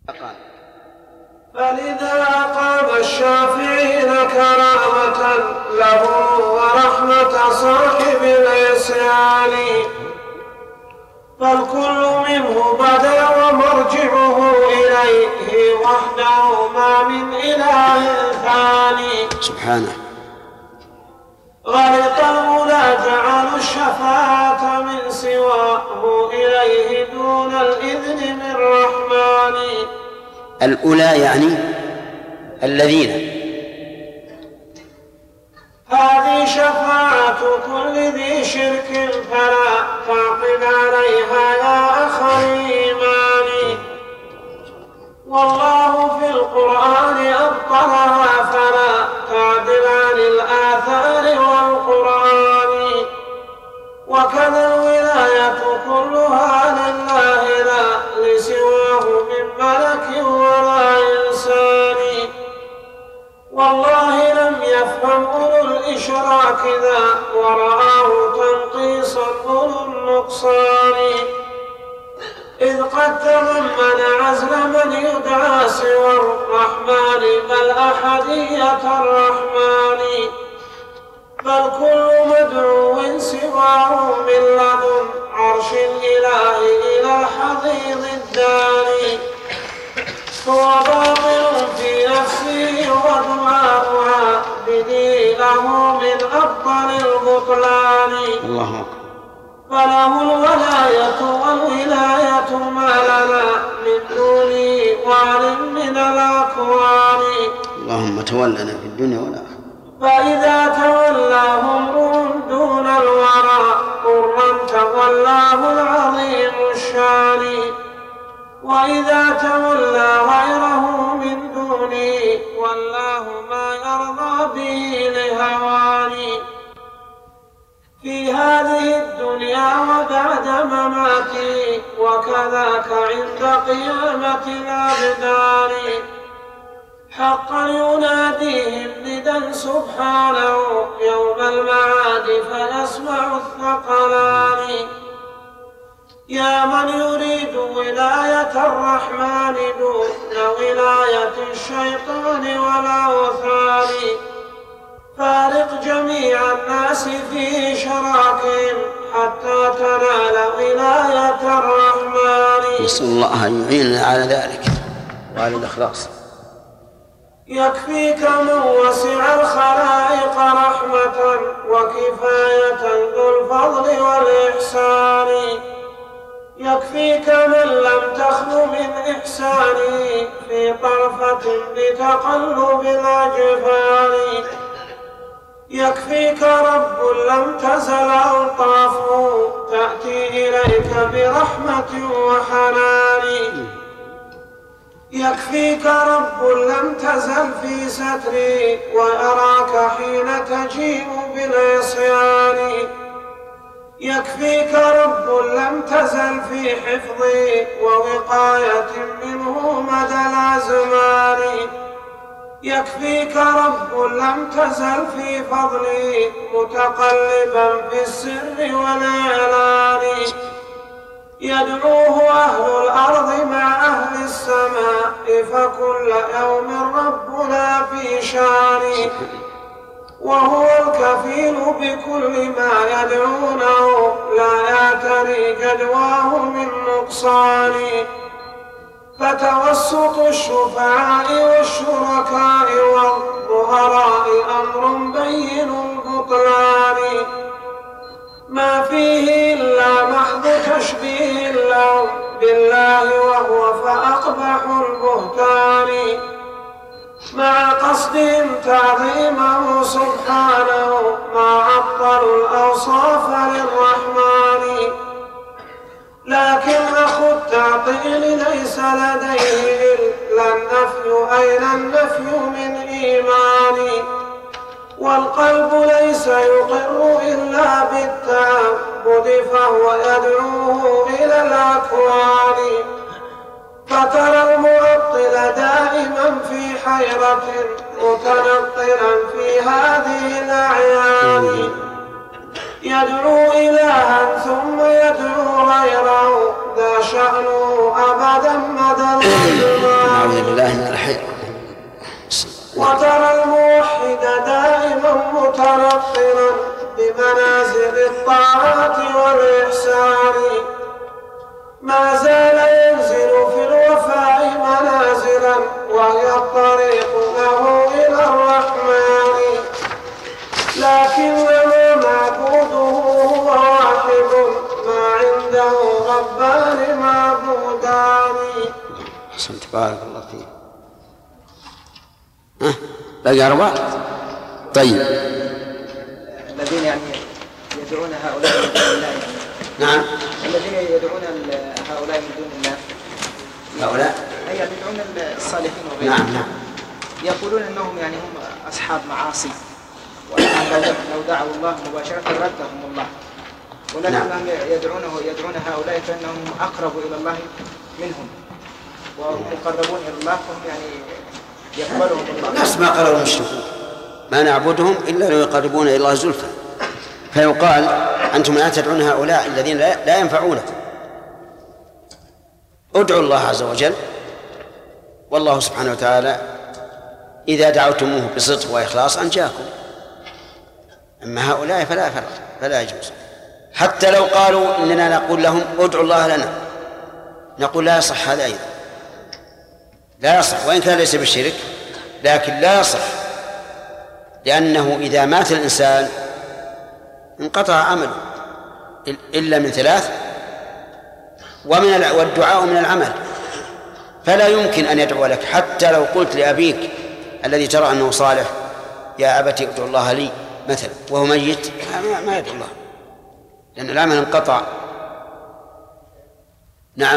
قال فلذا قام الشافعين كرامة له ورحمة صاحب العصيان، فالكل منه بدا ومرجعه إليه وحده ما من إله ثاني سبحانه. غلط المولى جعلوا الشفاعة من سواه إليه دون الإذن من رحمن. الأولى يعني الذين، هذه شفاعة كل ذي شرك فلا تعقد عليها يا أخ الإيمان، والله في القرآن أبطلها فلا تعدل عن الآثار والقرآن، وكذا الولاية كلها لله لا لسواه من ملك ولا إنسان، والله لم يفهم أولو الإشراك ذا ورآه تنقيصا أولو النقصان، إذ قد تضمن عزل من يدعى سوى الرحمن بل أحدية الرحمن، بل كل مدعو سواه من لدن عرش الإله إلى الحضيض الداني، هو باطل في نفسه ودعاؤها بدي له من أفضل البطلان. الله أكبر. فله الولاية والولاية ما لنا من دونه وعلم من الأكوان. اللهم تولنا في الدنيا والآخرة. فإذا تولاهم دون الورى قرا تولاه العظيم الشان، وإذا تولى غيره من دونه والله ما يرضى به لهواني، في هذه الدنيا وبعد مماتي وكذاك عند قيامة الأبدان، حقا يناديهم ندى سبحانه يوم المعاد فيسمع الثقلان، يا من يريد ولاية الرحمن دون ولاية الشيطان والأوثان، فارق جميع الناس في شراكهم حتى تنال ولاية الرحمن. نسأل الله أن يعيننا على ذلك وعلى الإخلاص. يكفيك من وسع الخلائق رحمة وكفاية ذو الفضل والإحسان، يكفيك من لم تخل من إحسانه في طرفة بتقلب الأجفان، يكفيك رب لم تزل ألطافه تأتي إليك برحمة وحنان، يكفيك رب لم تزل في ستري ويراك حين تجيء بالعصيان، يكفيك رب لم تزل في حفظي ووقاية منه مدى الأزمان، يكفيك رب لم تزل في فضلي متقلبا في السر والإعلان، يدعوه أهل الأرض مع أهل السماء فكل يوم ربنا في شان، وهو الكفيل بكل ما يدعونه لا يعتري جدواه من نقصان، فتوسط الشفعاء والشركاء والظهراء أمر بين البطلان، ما فيه إلا محض تشبيه لهم بالله وهو فأقبح البهتان، مع قصدهم تعظيمه سبحانه ما عطلوا الأوصاف للرحمن، لكن أخو التعطيل ليس لديه إلا النفي أين النفي من إيماني، والقلب ليس يقر إلا بالتعبد فهو يدعوه إلى الأكوان، فترى المعطل دائما في حيرة متنطلا في هذه الأعيان، يدعو إلها ثم يدعو غيره ذا شأنه أبدا مدى الزمان. أعوذ بالله من الحي. وترى الموحد دائما متنقلا بمنازل الطاعات والإحسان، ما زال ينزل في الوفاء منازلا وهي الطريق له إلى الرحمن، لكنما معبوده هو واحد ما عنده ربان معبودان. أحسنت بارك الله فيك. باقي 4. طيب الذين يعني يدعون هؤلاء من دون الله. نعم. الذين يدعون هؤلاء من دون الله. هؤلاء أي يدعون الصالحين وغيرهم. نعم. يقولون أنهم يعني هم أصحاب معاصي، وأنهم لو دعوا الله مباشرة ردهم الله، ولكنهم يدعون هؤلاء فإنهم أقرب إلى الله منهم ويقربون إلى الله، فهم يعني يقبلهم الله. نفس ما قالوا المشركون ما نعبدهم إلا ليقربون إلى الله زلفى، فيقال أنتم لا تدعون هؤلاء الذين لا ينفعونكم، ادعوا الله عز وجل، والله سبحانه وتعالى إذا دعوتموه بصدق وإخلاص أنجاكم. أما هؤلاء فلا يجوز. حتى لو قالوا إننا نقول لهم ادعوا الله لنا، نقول لا يصح هذا أيضا، لا يصح، وإن كان ليس بالشرك لكن لا يصح، لأنه إذا مات الإنسان انقطع عمله إلا من 3، والدعاء من العمل، فلا يمكن أن يدعو لك. حتى لو قلت لأبيك الذي ترى أنه صالح يا أبتي ادعو الله لي مثلا وهو ميت، ما يدعو الله لأن العمل انقطع. نعم.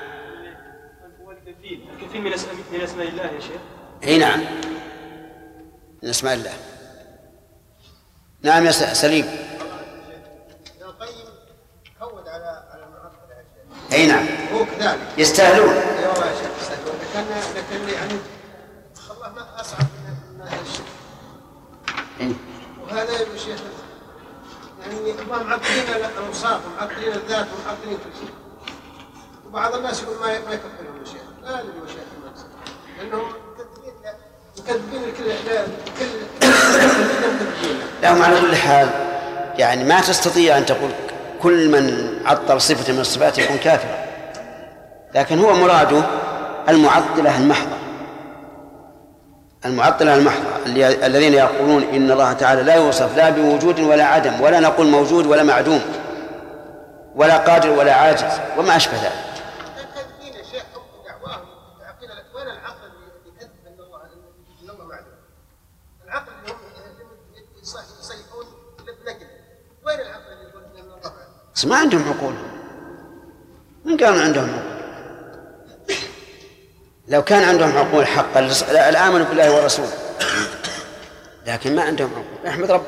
الكثير من أسماء الله يا شيخ. اي نعم من اسماء الله. نعم يا سليم. القيم كود على المعطل يا شيخ. اي نعم هو كذلك يستاهلون. اي والله يا شيخ يستاهلون، لكن يعني الله ما اصعب من الشرك. وهذا يا شيخ يعني هم معطلين الاوصاف ومعطلين الذات ومعطلين كل شيء، وبعض الناس يقول ما يكفرهم يا شيخ. لا يا شيخ لانهم مكذبين الكل لهم على كل حال يعني ما تستطيع أن تقول كل من عطل صفة من الصفات يكون كافرا، لكن هو مراده المعطلة المحضة الذين يقولون إن الله تعالى لا يوصف لا بوجود ولا عدم، ولا نقول موجود ولا معدوم ولا قادر ولا عاجز وما أشبه ذلك. ما عندهم عقول، من كانوا عندهم عقول؟ لو كان عندهم عقول حقا الآمنوا بالله ورسوله، لكن ما عندهم عقول. احمد رب.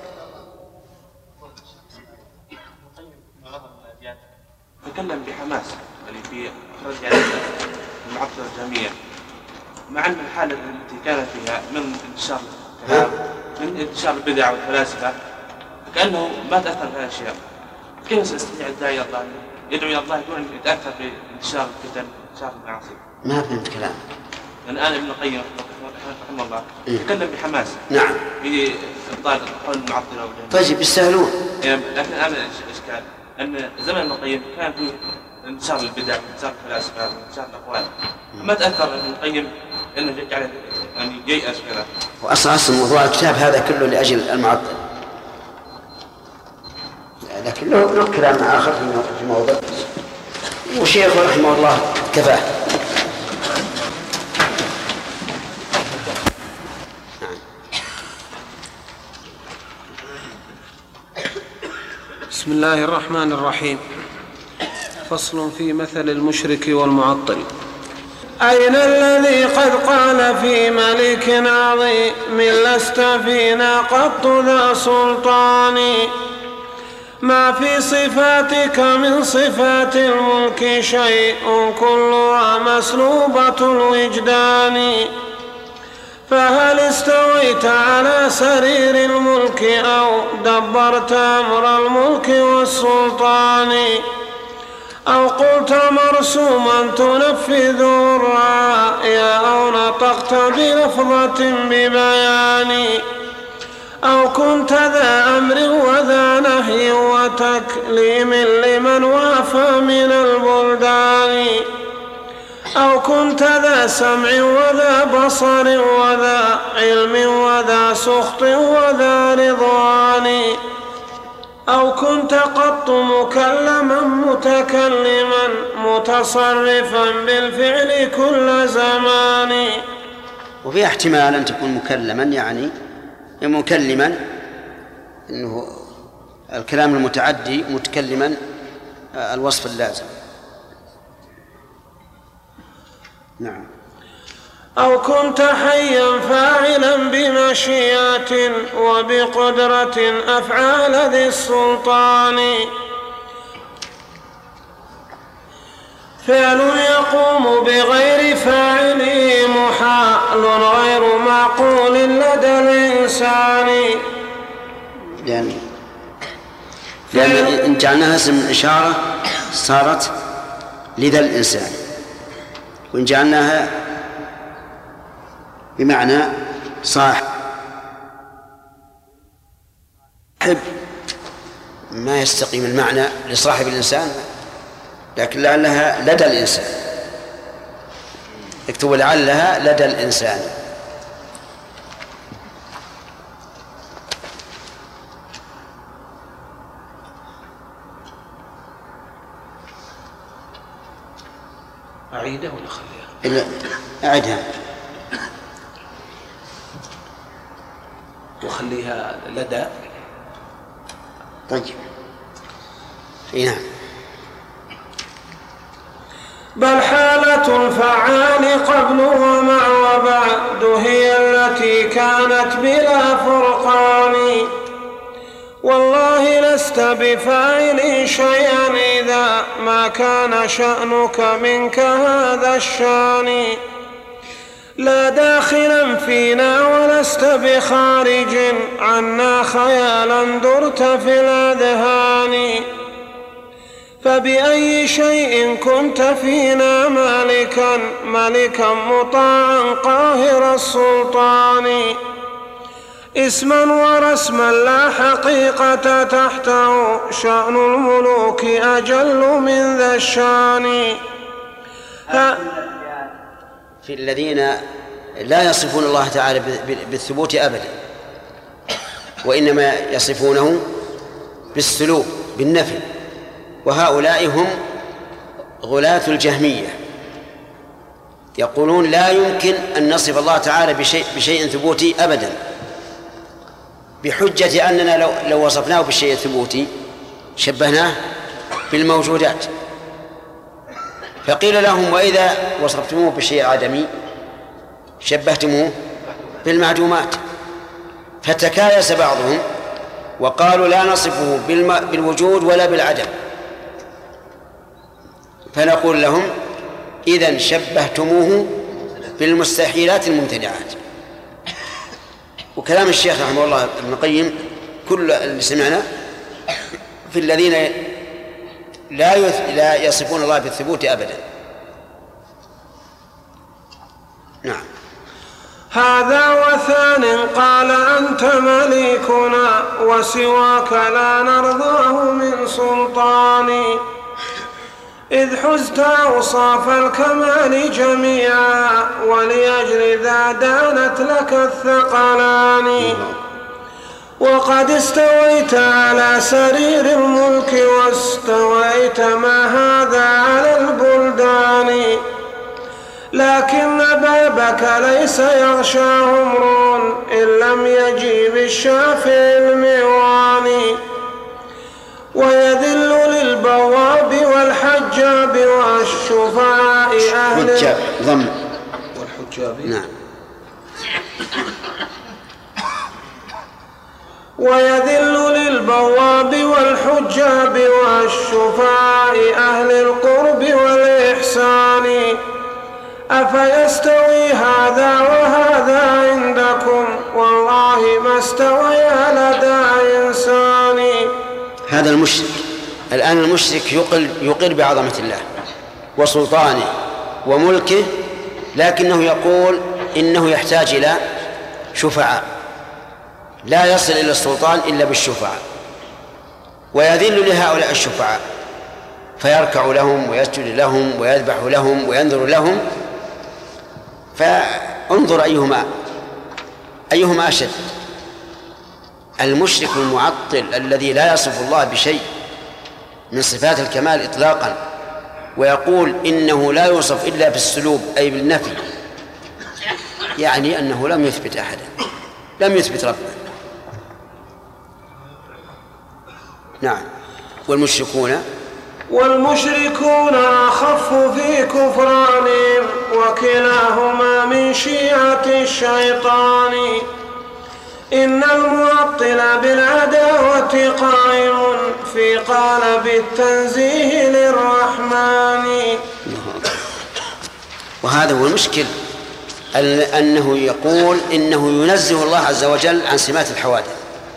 تكلم بحماس اللي في اخراج يعني المعطله الجهميه، مع ان الحاله التي كانت فيها من انتشار البدع والفلاسفه كانه ما تاثر بهذه الاشياء. كيف سيستطيع الداعي الله يدعو الى الله دون ان يتاثر بانتشار الفتن وانتشار المعاصي؟ ما فهمت كلام. الان ابن القيم رحمه الله يتكلم بحماس نعم في ابطال قول المعطله والجهميه. طيب يستاهلون. لكن الان الاشكال ان زمن ابن القيم كان فيه انتشار البدع وانتشار الفلاسفه وانتشار الاقوال، ما تاثر ابن القيم انه جعل ان ييأس كذا. واصل موضوع الكتاب هذا كله لاجل المعطل، لكن له كلام آخر في موضوع، وشيخ رحمه الله كفاه. بسم الله الرحمن الرحيم. فصل في مثل المشرك والمعطل. أين الذي قد قال في ملك عظيم لست فينا قط ذا سلطان، ما في صفاتك من صفات الملك شيء كلها مسلوبة الوجدان، فهل استويت على سرير الملك أو دبرت أمر الملك والسلطان، أو قلت مرسوما تنفذ الرأي أو نطقت بلفظة ببيان أو كنت ذا أمر وذا نهي وتكليم لمن وافى من البلدان أو كنت ذا سمع وذا بصر وذا علم وذا سخط وذا رضوان أو كنت قط مكلما متكلما متصرفا بالفعل كل زمان. وفي احتمال أن تكون مكلما يعني مكلما إنه الكلام المتعدي متكلما الوصف اللازم. نعم. أو كنت حيا فاعلا بمشيئة وبقدرة أفعال ذي السلطان فعل يقوم بغير فاعله محال غير معقول لدى الإنسان. لأن إن جعلناها اسم إشارة صارت لذا الإنسان، وإن جعلناها بمعنى صاحب ما يستقيم المعنى لصاحب الإنسان، لكن لعلها لدى الإنسان. اكتبوا لعلها لدى الإنسان. أعيدها ولا خليها؟ أعدها وخليها لدى. طيب. نعم. بل حالة الفعال قبل ومع وبعد هي التي كانت بلا فرقان والله لست بفاعل شيئا إذا ما كان شأنك منك هذا الشان لا داخلا فينا ولست بخارج عنا خيالا درت في الأذهان فبأي شيء كنت فينا مالكا مطاعا قاهر السلطان اسما ورسما لا حقيقة تحته شأن الملوك أجل من ذا الشان. في الذين لا يصفون الله تعالى بالثبوت أبدا، وإنما يصفونه بالسلوك بالنفي، وهؤلاء هم غلاة الجهمية يقولون لا يمكن أن نصف الله تعالى بشيء ثبوتي أبدا، بحجة أننا لو وصفناه بالشيء الثبوتي شبهناه بالموجودات. فقيل لهم وإذا وصفتموه بالشيء عدمي شبهتموه بالمعدومات، فتكايس بعضهم وقالوا لا نصفه بالوجود ولا بالعدم، فنقول لهم إذن شبهتموه بالمستحيلات الممتنعات. وكلام الشيخ رحمه الله ابن القيم كل اللي سمعنا في الذين لا يصفون الله بالثبوت أبدا. نعم. هذا وثان قال أنت مليكنا وسواك لا نرضاه من سلطان إذ حزت أوصاف الكمال جميعا ولأجل ذا دانت لك الثقلان وقد استويت على سرير الملك واستويت ما هذا على البلدان لكن بابك ليس يغشاه امرؤ إن لم يجيب الشافع المعوان ويذل للبواب والحجاب والشفعاء أهل ضم والحجاب. نعم. ويذل للبواب والحجاب والشفعاء أهل القرب والإحسان أفيستوي هذا وهذا عندكم والله ما استويا لدى إنسان. هذا المشرك الآن المشرك يقر بعظمة الله وسلطانه وملكه، لكنه يقول إنه يحتاج إلى شفعاء، لا يصل إلى السلطان إلا بالشفعاء، ويذل لهؤلاء الشفعاء فيركع لهم ويسجد لهم ويذبح لهم وينذر لهم. فانظر أيهما أشد، المشرك المعطل الذي لا يصف الله بشيء من صفات الكمال إطلاقا ويقول إنه لا يوصف إلا بالسلوب أي بالنفي، يعني أنه لم يثبت أحدا، لم يثبت ربنا. نعم. والمشركون أخف في كفرانهم، وكلاهما من شيعة الشيطان. إن المعطل بالعداوة قائم في قالب التنزيه للرحمن. وهذا هو المشكل، أنه يقول إنه ينزه الله عز وجل عن سمات الحوادث،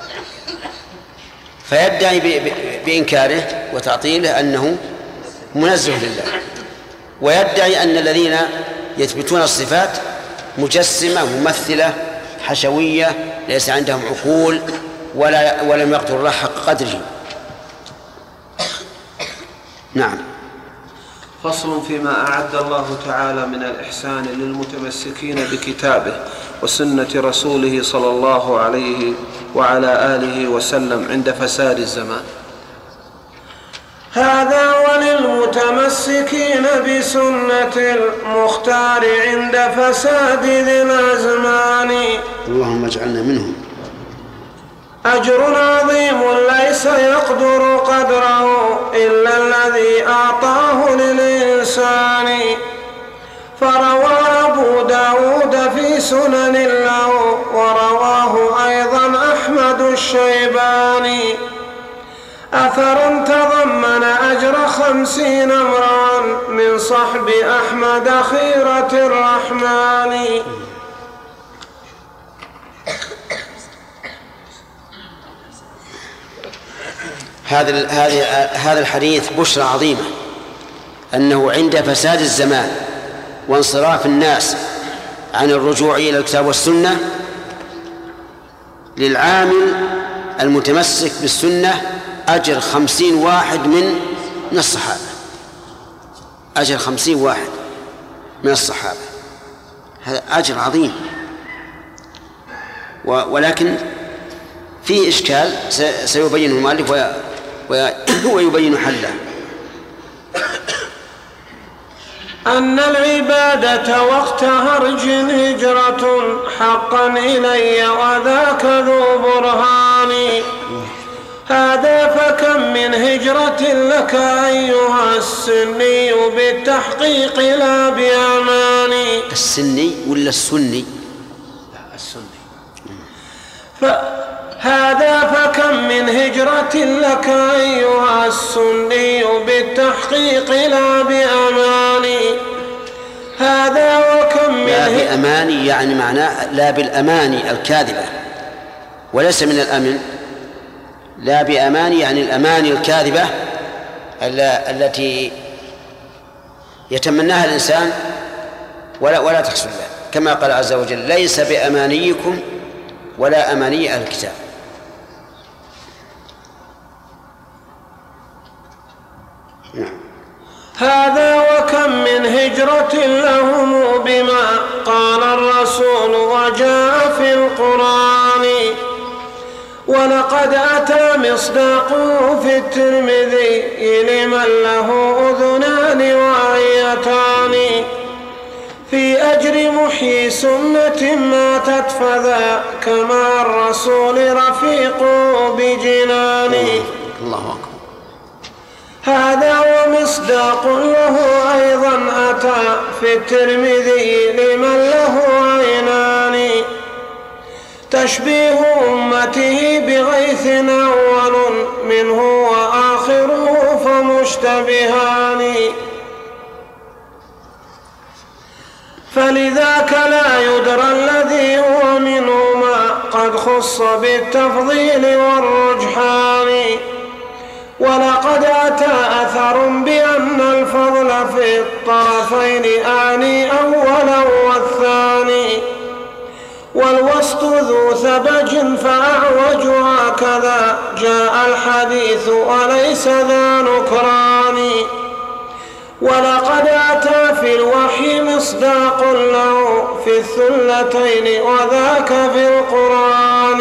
فيدعي بإنكاره وتعطيله أنه منزه لله، ويدعي أن الذين يثبتون الصفات مجسمة ممثلة حشوية ليس عندهم عقول ولم يقدروا الله حق قدره. نعم. فصل فيما أعد الله تعالى من الإحسان للمتمسكين بكتابه وسنة رسوله صلى الله عليه وعلى آله وسلم عند فساد الزمان. هذا وللمتمسكين بسنة المختار عند فساد ذي الأزمان. اللهم اجعلنا منهم. أجر عظيم ليس يقدر قدره إلا الذي أعطاه للإنسان. فروى أبو داود في سنن له، ورواه أيضا أحمد الشيباني، أثر تضمن أجر 50 امرأ من صحب أحمد خيرة الرحمن. هذا الحديث بشرى عظيمة، أنه عند فساد الزمان وانصراف الناس عن الرجوع إلى الكتاب والسنة للعامل المتمسك بالسنة أجر 50 واحد من الصحابة، أجر 50 واحد من الصحابة، هذا أجر عظيم. ولكن فيه إشكال سيبين المؤلف ويبين حله. أن العبادة وقت هرج هجرة حقا إلي، وذاك ذو برهان. هذا فكم من هجرة لك أيها السني بالتحقيق لا بأماني. السني ولا السني؟ السني. هذا فكم من هجرة لك أيها السني بالتحقيق لا بأماني. هذا وكم من لا بأماني يعني معناه لا بالأماني الكاذبة وليس من الأمن. لا بأماني يعني الأماني الكاذبة التي يتمناها الإنسان ولا تحصل له، كما قال عز وجل: ليس بأمانيكم ولا أماني أهل الكتاب. هذا وكم من هجرة لهم بما قال الرسول وجاء في القرآن. ولقد أتى مصداقه في الترمذي لمن له أذنان وعيتان في أجر محيي سنة ماتت فذاك مع الرسول رفيق بجنان. الله أكبر. هذا ومصداق له أيضا أتى في الترمذي لمن له عينان تشبيه أمته بغيث أول منه وآخره فمشتبهان. فلذاك لا يدرى الذي هو منهما قد خص بالتفضيل والرجحان. ولقد أتى أثر بأن الفضل في الطرفين أعني أولا والثاني، والوسط ذو ثبج فأعوج هكذا جاء الحديث وليس ذا نكران. ولقد أتى في الوحي مصداق له في الثلتين وذاك في القرآن.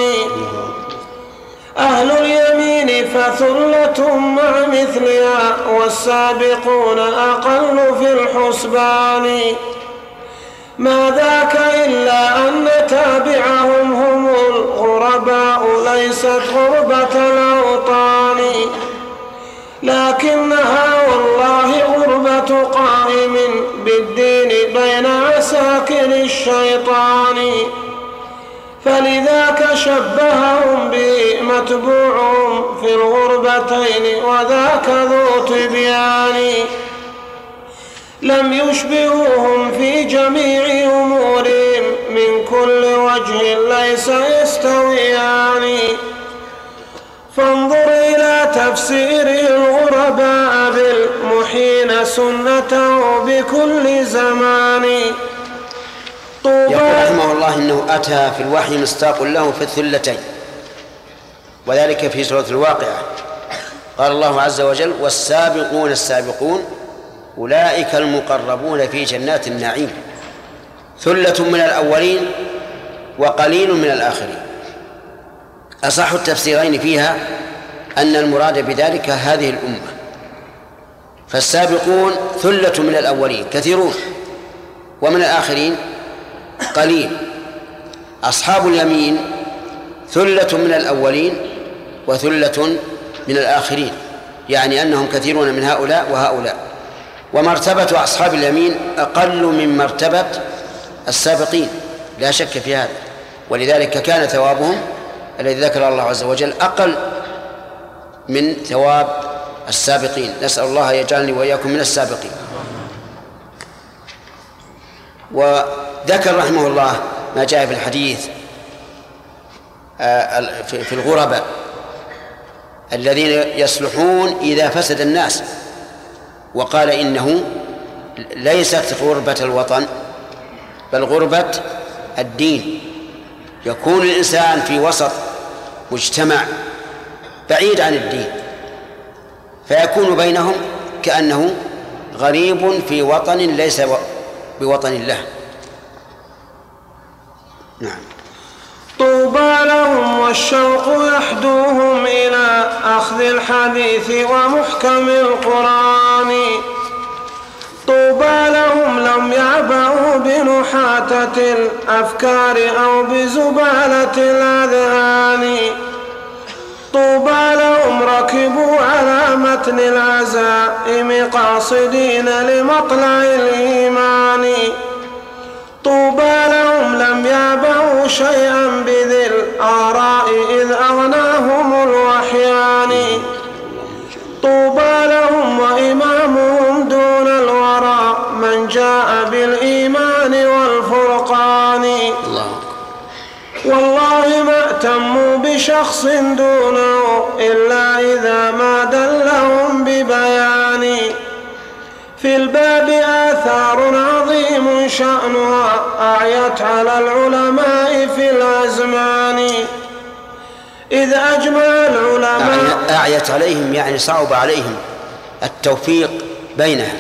أهل اليمين فثلة مع مثلها والسابقون أقل في الحسبان. ما ذاك إلا أن تابعهم هم الغرباء ليست غربة الأوطان، لكنها والله غربة قائم بالدين بين عساكر الشيطان. فلذاك شبههم به متبوعهم في الغربتين وذاك ذو تبيان. لم يشبهوهم في جميع أمورهم من كل وجه ليس يستويان. فانظر إلى تفسير الغرباء بالمحين سنته بكل زمان. يقول رحمه الله إنه أتى في الوحي مصداق له في الثلتين، وذلك في سورة الواقعة قال الله عز وجل: والسابقون السابقون أولئك المقربون في جنات النعيم، ثلة من الأولين وقليل من الآخرين. أصح التفسيرين فيها أن المراد بذلك هذه الأمة، فالسابقون ثلة من الأولين كثيرون، ومن الآخرين قليل. أصحاب اليمين ثلة من الأولين وثلة من الآخرين، يعني أنهم كثيرون من هؤلاء وهؤلاء. ومرتبة أصحاب اليمين أقل من مرتبة السابقين لا شك في هذا، ولذلك كان ثوابهم الذي ذكر الله عز وجل أقل من ثواب السابقين. نسأل الله يجعلني وإياكم من السابقين. وذكر رحمه الله ما جاء في الحديث في الغرباء الذين يصلحون إذا فسد الناس، وقال إنه ليست غربة الوطن بل غربة الدين. يكون الإنسان في وسط مجتمع بعيد عن الدين فيكون بينهم كأنه غريب في وطن ليس بوطن الله. نعم. طوبى لهم والشوق يحدوهم إلى أخذ الحديث ومحكم القرآن. طوبى لهم لم يعبأوا بنحاتة الأفكار أو بزبالة الأذهان. طوبى لهم ركبوا على متن العزائم قاصدين لمطلع الإيمان. طوبى لهم لم يعبأوا شيئا بذي الآراء إذ أغناهم الوحيان. طوبى لهم وإمامهم دون الورى من جاء بالإيمان والفرقان. والله ما اهتموا بشخص دونه إلا إذا ما دلهم ببيان. في الباب آثار عظيم شأنها أعيت على العلماء في الأزمان. إذ أجمع العلماء أعيت عليهم يعني صعب عليهم التوفيق بينها،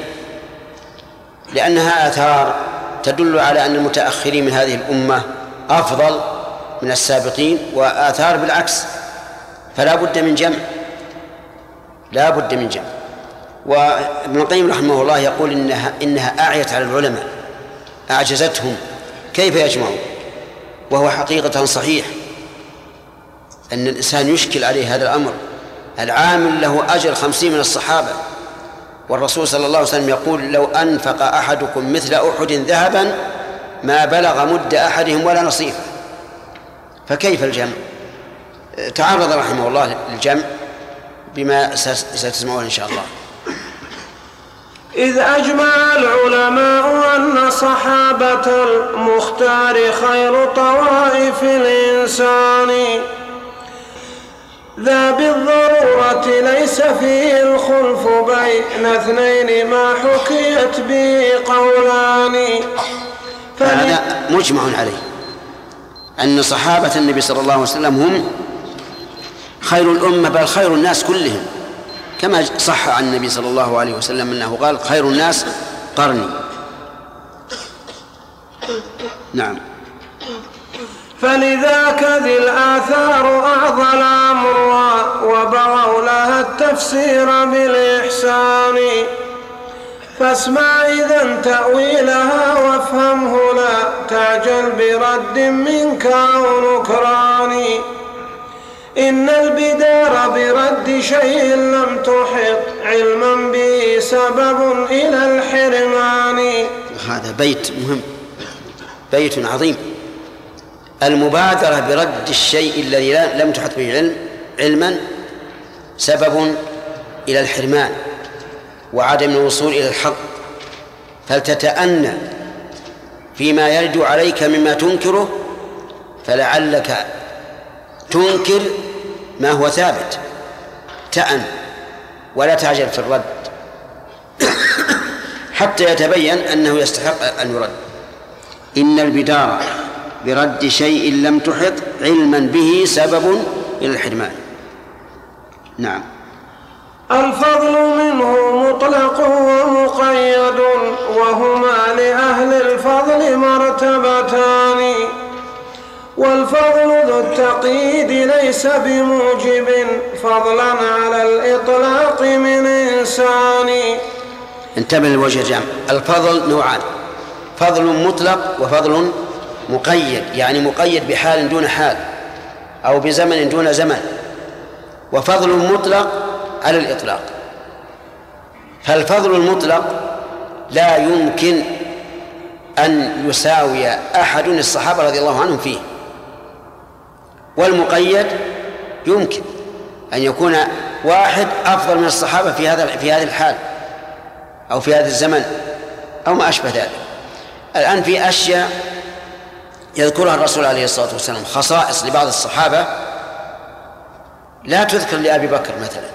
لأنها آثار تدل على أن المتأخرين من هذه الأمة أفضل من السابقين، وآثار بالعكس، فلا بد من جمع، لا بد من جمع. وابن القيم رحمه الله يقول إنها أعيت على العلماء، أعجزتهم كيف يجمعون، وهو حقيقة صحيح أن الإنسان يشكل عليه هذا الأمر. العامل له أجر 50 من الصحابة، والرسول صلى الله عليه وسلم يقول: لو أنفق أحدكم مثل أحد ذهبا ما بلغ مد أحدهم ولا نصيفه. فكيف الجمع؟ تعرض رحمه الله للجمع بما ستسمعون إن شاء الله. إذ أجمع العلماء أن صحابة المختار خير طوائف الإنسان. ذا بالضرورة ليس فيه الخلف بين اثنين ما حكيت به قولان. هذا مجمع عليه أن صحابة النبي صلى الله عليه وسلم هم خير الأمة بل خير الناس كلهم، كما صح عن النبي صلى الله عليه وسلم أنه قال خير الناس قرني. نعم. فلذاك ذي الآثار أعضى الأمر وبغوا لها التفسير بالإحسان. فاسمع إذن تأويلها وافهمه لا تعجل برد منك أو نكران. إن البدار برد شيء لم تحط علما به سبب إلى الحرمان. هذا بيت مهم، بيت عظيم. المبادرة برد الشيء الذي لم تحط به علما سبب إلى الحرمان وعدم الوصول إلى الحق، فلتتأنى فيما يرد عليك مما تنكره، فلعلك تنكر ما هو ثابت. تأن ولا تعجل في الرد حتى يتبين أنه يستحق أن يرد. إن البدار برد شيء لم تحط علما به سبب إلى الحرمان. نعم. الفضل منه مطلق ومقيد وهما لأهل الفضل مرتبتان. والفضل ذو التقييد ليس بموجب فضلا على الإطلاق من إنسان. انتبه لوجه الجمع. الفضل نوعان: فضل مطلق وفضل مقيد، يعني مقيد بحال دون حال أو بزمن دون زمن، وفضل مطلق على الإطلاق. فالفضل المطلق لا يمكن أن يساوي أحد الصحابة رضي الله عنهم فيه، والمقيد يمكن أن يكون واحد أفضل من الصحابة في هذه الحال أو في هذا الزمن أو ما أشبه ذلك. الآن في أشياء يذكرها الرسول عليه الصلاة والسلام، خصائص لبعض الصحابة لا تذكر لأبي بكر مثلا،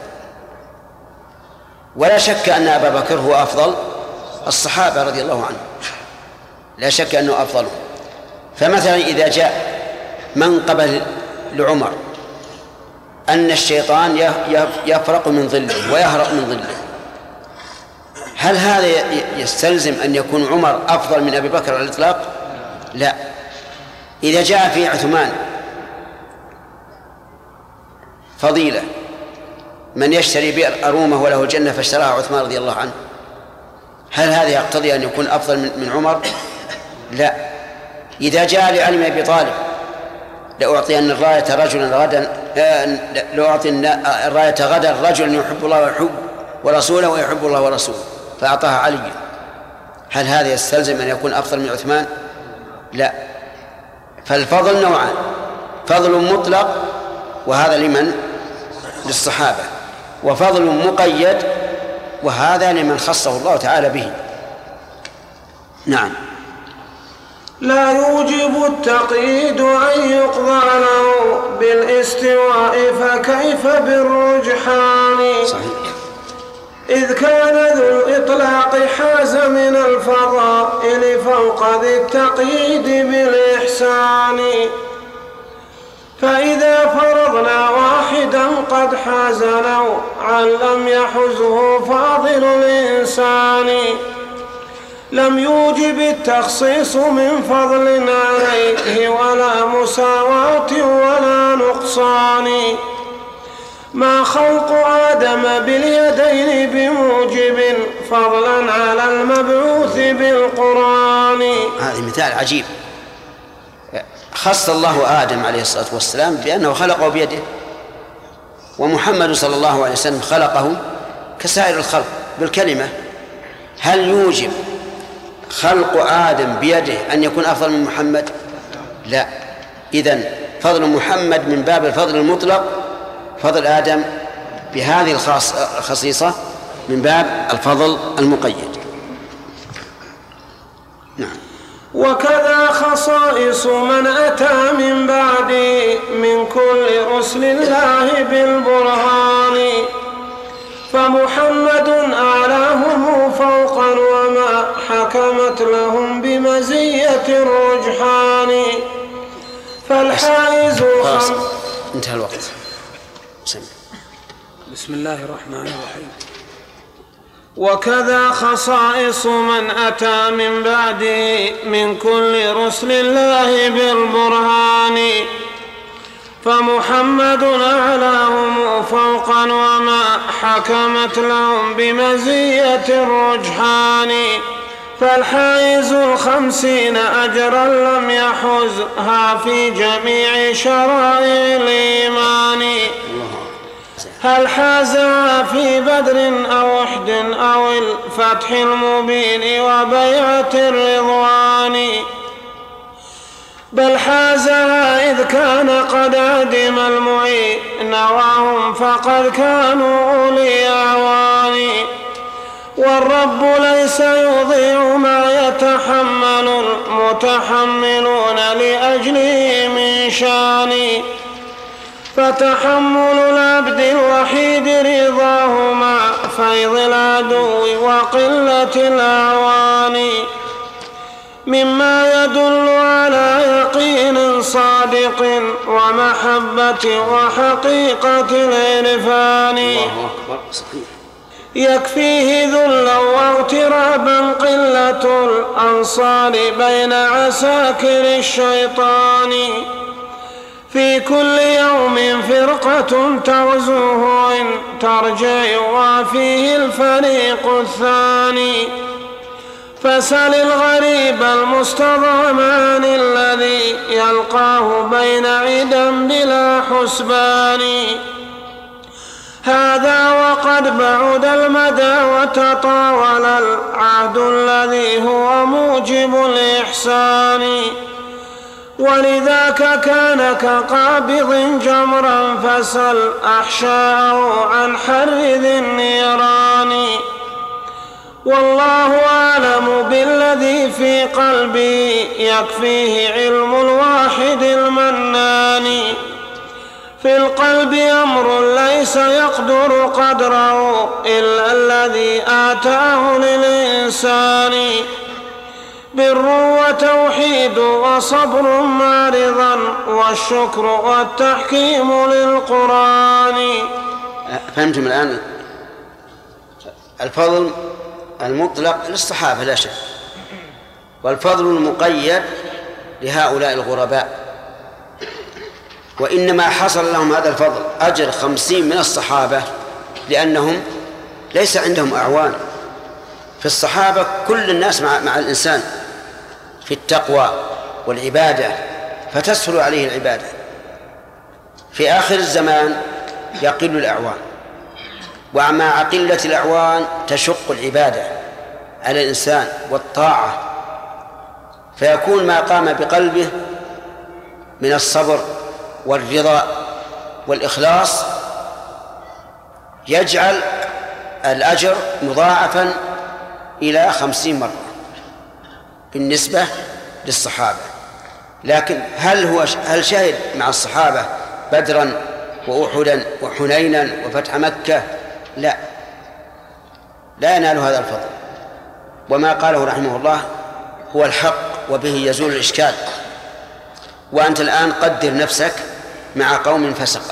ولا شك أن أبا بكر هو أفضل الصحابة رضي الله عنه، لا شك أنه أفضله. فمثلا إذا جاء منقبة لعمر أن الشيطان يفرق من ظله ويهرب من ظله، هل هذا يستلزم أن يكون عمر أفضل من أبي بكر على الإطلاق؟ لا. إذا جاء في عثمان فضيلة من يشتري بئر أرومة وله الجنة فاشتراها عثمان رضي الله عنه، هل هذا يقتضي أن يكون أفضل من عمر؟ لا. إذا جاء لعلي بن أبي طالب لأعطين الراية رجلا غدا، لأعطين الراية غدا رجلا يحب الله ويحب ورسوله ويحب الله ورسوله، فأعطاها علي، هل هذا يستلزم أن يكون أفضل من عثمان؟ لا. فالفضل نوعان: فضل مطلق وهذا لمن؟ للصحابة، وفضل مقيد وهذا لمن خصه الله تعالى به. نعم. لا يوجب التقييد أن يقضى له بالاستواء فكيف بالرجحان. صحيح. إذ كان ذو الإطلاق حاز من الفضائل فوق ذي التقييد بالإحسان. فإذا فرضنا واحدا قد حاز نوعا لم يحزه فاضل الإنسان، لم يوجب التخصيص من فضل عليه ولا مساواة ولا نقصان. ما خلق آدم باليدين بموجب فضلا على المبعوث بالقرآن. هذا مثال عجيب. خص الله آدم عليه الصلاة والسلام بأنه خلقه بيده، ومحمد صلى الله عليه وسلم خلقه كسائر الخلق بالكلمة. هل يوجب خلق آدم بيده أن يكون أفضل من محمد؟ لا. إذن فضل محمد من باب الفضل المطلق، فضل آدم بهذه الخصيصة من باب الفضل المقيد. نعم. وكذا خصائص من أتى من بعدي من كل رسل الله بالبرهان، فمحمد أعلاهم فوقا وما حكمت لهم بمزية الرجحان. فالحائز انتهى الوقت. بسم الله الرحمن الرحيم. وكذا خصائص من أتى من بعده من كل رسل الله بالبرهان، فمحمد أعلاهم فوقا وما حكمت لهم بمزية الرجحان. فالحائز 50 أجرا لم يحزها في جميع شرائع الإيمان، هل حازها في بدر أو أحد أو الفتح المبين وبيعة الرضوان، بل حازها إذ كان قد عدم المعين وهم فقد كانوا أولي أعوان. والرب ليس يضيع ما يتحمل المتحملون لأجله من شان، فتحمل العبد الوحيد رضاه مع فيض العدو وقلة الأعوان، مما يدل على يقين صادق ومحبة وحقيقة العرفان. يكفيه ذلا واغترابا قلة الأنصار بين عساكر الشيطان، في كل يوم فرقة تغزوه إن ترجع وفيه الفريق الثاني. فسل الغريب المستضعمان الذي يلقاه بين عدا بلا حسبان، هذا وقد بعد المدى وتطاول العهد الذي هو موجب الإحسان، ولذاك كان كقابض جمرا فسل أحشاءه عن حر ذي النيران. والله أعلم بالذي في قلبي يكفيه علم الواحد المنان، في القلب أمر ليس يقدر قدره إلا الذي آتاه للإنسان، بر وتوحيد وصبر معرضا والشكر والتحكيم للقرآن. فهمتم الآن؟ الفضل المطلق للصحابة لا شك، والفضل المقيد لهؤلاء الغرباء، وإنما حصل لهم هذا الفضل أجر 50 من الصحابة لأنهم ليس عندهم أعوان. في الصحابة كل الناس مع الإنسان في التقوى والعبادة فتسهل عليه العبادة. في آخر الزمان يقل الأعوان، ومع قلة الأعوان تشق العبادة على الإنسان والطاعة، فيكون ما قام بقلبه من الصبر والرضا والإخلاص يجعل الأجر مضاعفا إلى 50 مرة بالنسبة للصحابة. لكن هل شهد مع الصحابة بدرا وأحدا وحنينا وفتح مكة؟ لا ينال هذا الفضل. وما قاله رحمه الله هو الحق وبه يزول الإشكال. وأنت الآن قدر نفسك مع قوم فسقة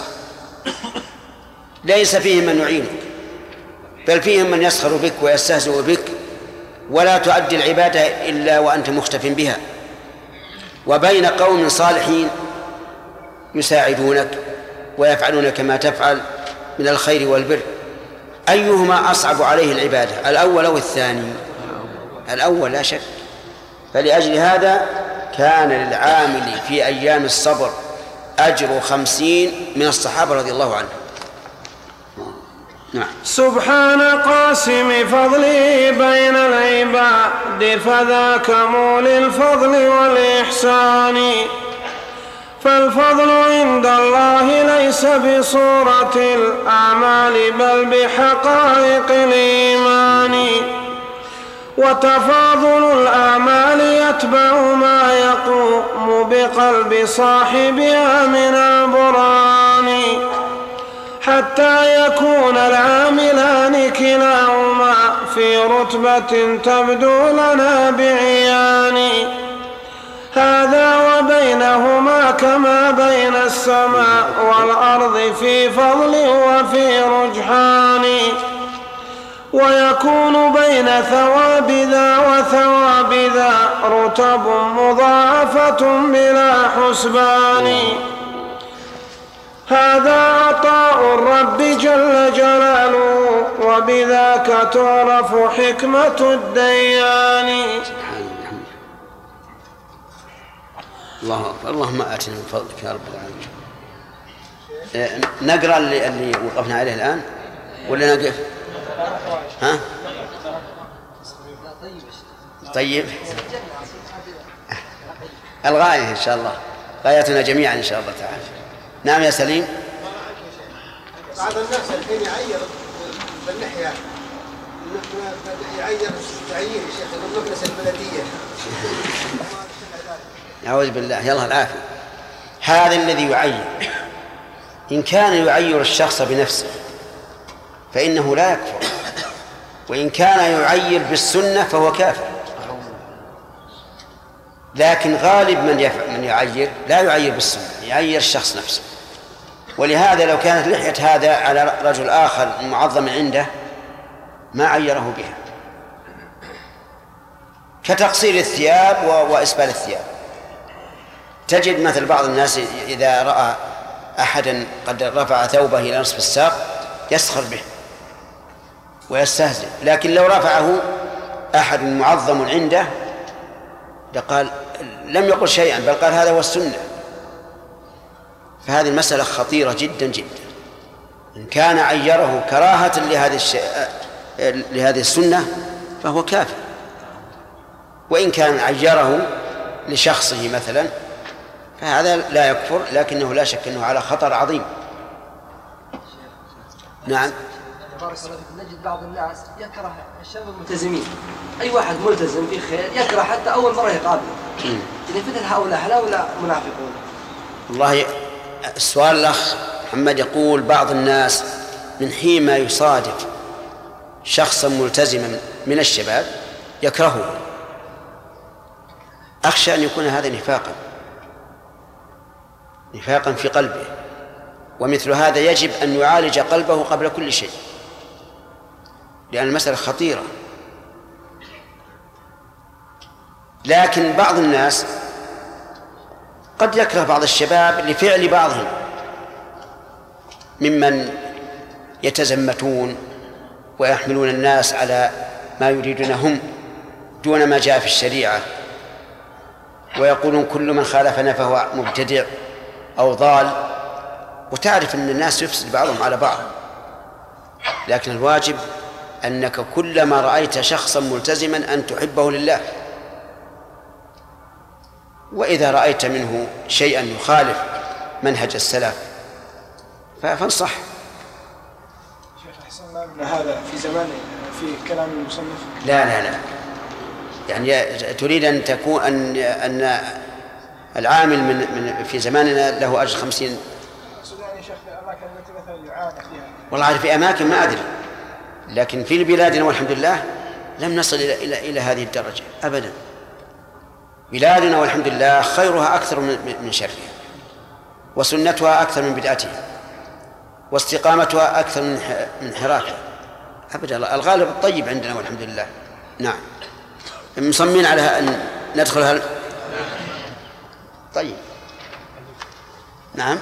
ليس فيهم من يعينك، بل فيهم من يسخر بك ويستهزئ بك، ولا تؤدي العبادة إلا وأنت مختف بها، وبين قوم صالحين يساعدونك ويفعلون كما تفعل من الخير والبر. أيهما أصعب عليه العبادة، الأول أو الثاني؟ الأول لا شك. فلأجل هذا كان للعامل في أيام الصبر أجر 50 من الصحابة رضي الله عنهم. نعم. سبحان قاسم فضله بين العباد فذاك مولي الفضل والإحسان، فالفضل عند الله ليس بصورة الأعمال بل بحقائق الإيمان، وتفاضل الآمال يتبع ما يقوم بقلب صاحبها من البرهان، حتى يكون العاملان كلاهما في رتبة تبدو لنا بعيان. هذا وبينهما كما بين السماء والأرض في فضل وفي رجحان، ويكون بين ثواب ذا وثواب ذا رتب مضاعفة بلا حسبان. هذا عطاء الرب جل جلاله، وبذاك تعرف حكمة الديان. الله أكبر. اللهم آتنا من فضلك يا رب العالمين. نقرأ اللي وقفنا عليه الآن ولا نقف؟ ها؟ طيب، الغاية إن شاء الله، غايتنا جميعا إن شاء الله تعالى. نعم يا سليم. بعض الناس الحين يعير باللحية، يعير تعيين يا شيخ المجلس البلدية. أعوذ بالله، يلا العافية. هذا الذي يعير إن كان يعير الشخص بنفسه فإنه لا يكفر، وإن كان يعير بالسنة فهو كافر. لكن غالب من يعير لا يعير بالسنة، يعير الشخص نفسه. ولهذا لو كانت لحية هذا على رجل آخر معظم عنده ما عيره بها، كتقصير الثياب وإسبال الثياب. تجد مثل بعض الناس إذا رأى أحدا قد رفع ثوبه إلى نصف الساق يسخر به ويستهزئ، لكن لو رفعه أحد معظم عنده لقال لم يقل شيئا، بل قال هذا هو السنة. فهذه المسألة خطيرة جدا جدا. إن كان عيره كراهة لهذه السنة فهو كافر، وإن كان عيره لشخصه مثلا فهذا لا يكفر، لكنه لا شك أنه على خطر عظيم. نعم. بارك الله فيكم. نجد بعض الناس يكره الشباب الملتزمين، أي واحد ملتزم في خير يكره حتى أول مرة يقابله. إذا مثل هؤلاء منافقون. والله السؤال الأخ محمد يقول بعض الناس من حين ما يصادف شخصا ملتزما من الشباب يكرهه. أخشى أن يكون هذا نفاقا في قلبه، ومثل هذا يجب أن يعالج قلبه قبل كل شيء، لأن المسألة خطيرة. لكن بعض الناس قد يكره بعض الشباب لفعل بعضهم ممن يتزمتون ويحملون الناس على ما يريدون هم دون ما جاء في الشريعة، ويقولون كل من خالفنا فهو مبتدع أو ضال. وتعرف أن الناس يفسد بعضهم على بعض، لكن الواجب أنك كلما رأيت شخصا ملتزما أن تحبه لله، وإذا رأيت منه شيئا يخالف منهج السلف فانصح. شيخ أحسن الله من هذا في زمان في كلام المصنف. لا يعني تريد أن تكون أن العامل من في زماننا له أجر 50. يعني شيخ الأماكن التي مثلا يعاني فيها، والله في أماكن ما أدري، لكن في بلادنا والحمد لله لم نصل إلى هذه الدرجة أبدا. بلادنا والحمد لله خيرها أكثر من شرها، وسنتها أكثر من بدعتها، واستقامتها أكثر من انحرافها أبدا. الغالب الطيب عندنا والحمد لله. نعم. مصممين على أن ندخل طيب. نعم.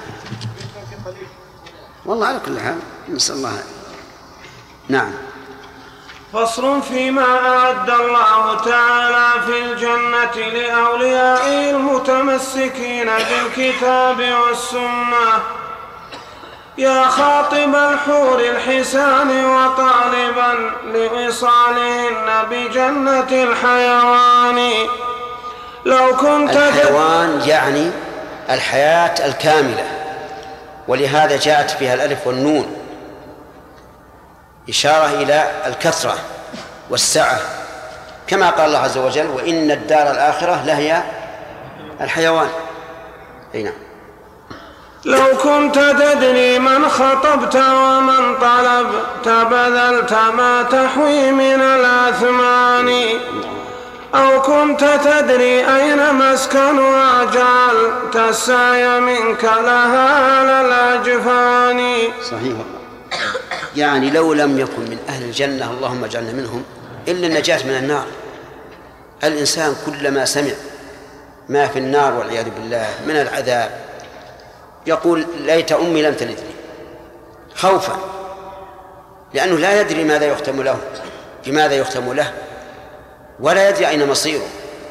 والله على كل حال نسأل الله. نعم. فصل فيما أعد الله تعالى في الجنة لأوليائه المتمسكين بالكتاب والسنة. يا خاطب الحور الحسان وطالبا لوصالهن بجنة الحيوان. لو كنت الحيوان يعني الحياة الكاملة، ولهذا جاءت فيها الألف والنون إشارة إلى الكثرة والسعة كما قال الله عز وجل: وإن الدار الآخرة لهي الحيوان. أي نعم. لو كنت تدري من خطبت ومن طلبت بذلت ما تحوي من الأثمان، أو كنت تدري أين مسكنها جعلت السعي منك لها على الأجفان. صحيح. يعني لو لم يكن من أهل الجنة، اللهم اجعلنا منهم، إلا النجاة من النار. الإنسان كلما سمع ما في النار والعياذ بالله من العذاب يقول: ليت أمي لم تلدني، خوفا، لأنه لا يدري ماذا يختم له، بماذا يختم له، ولا يدري أين مصيره.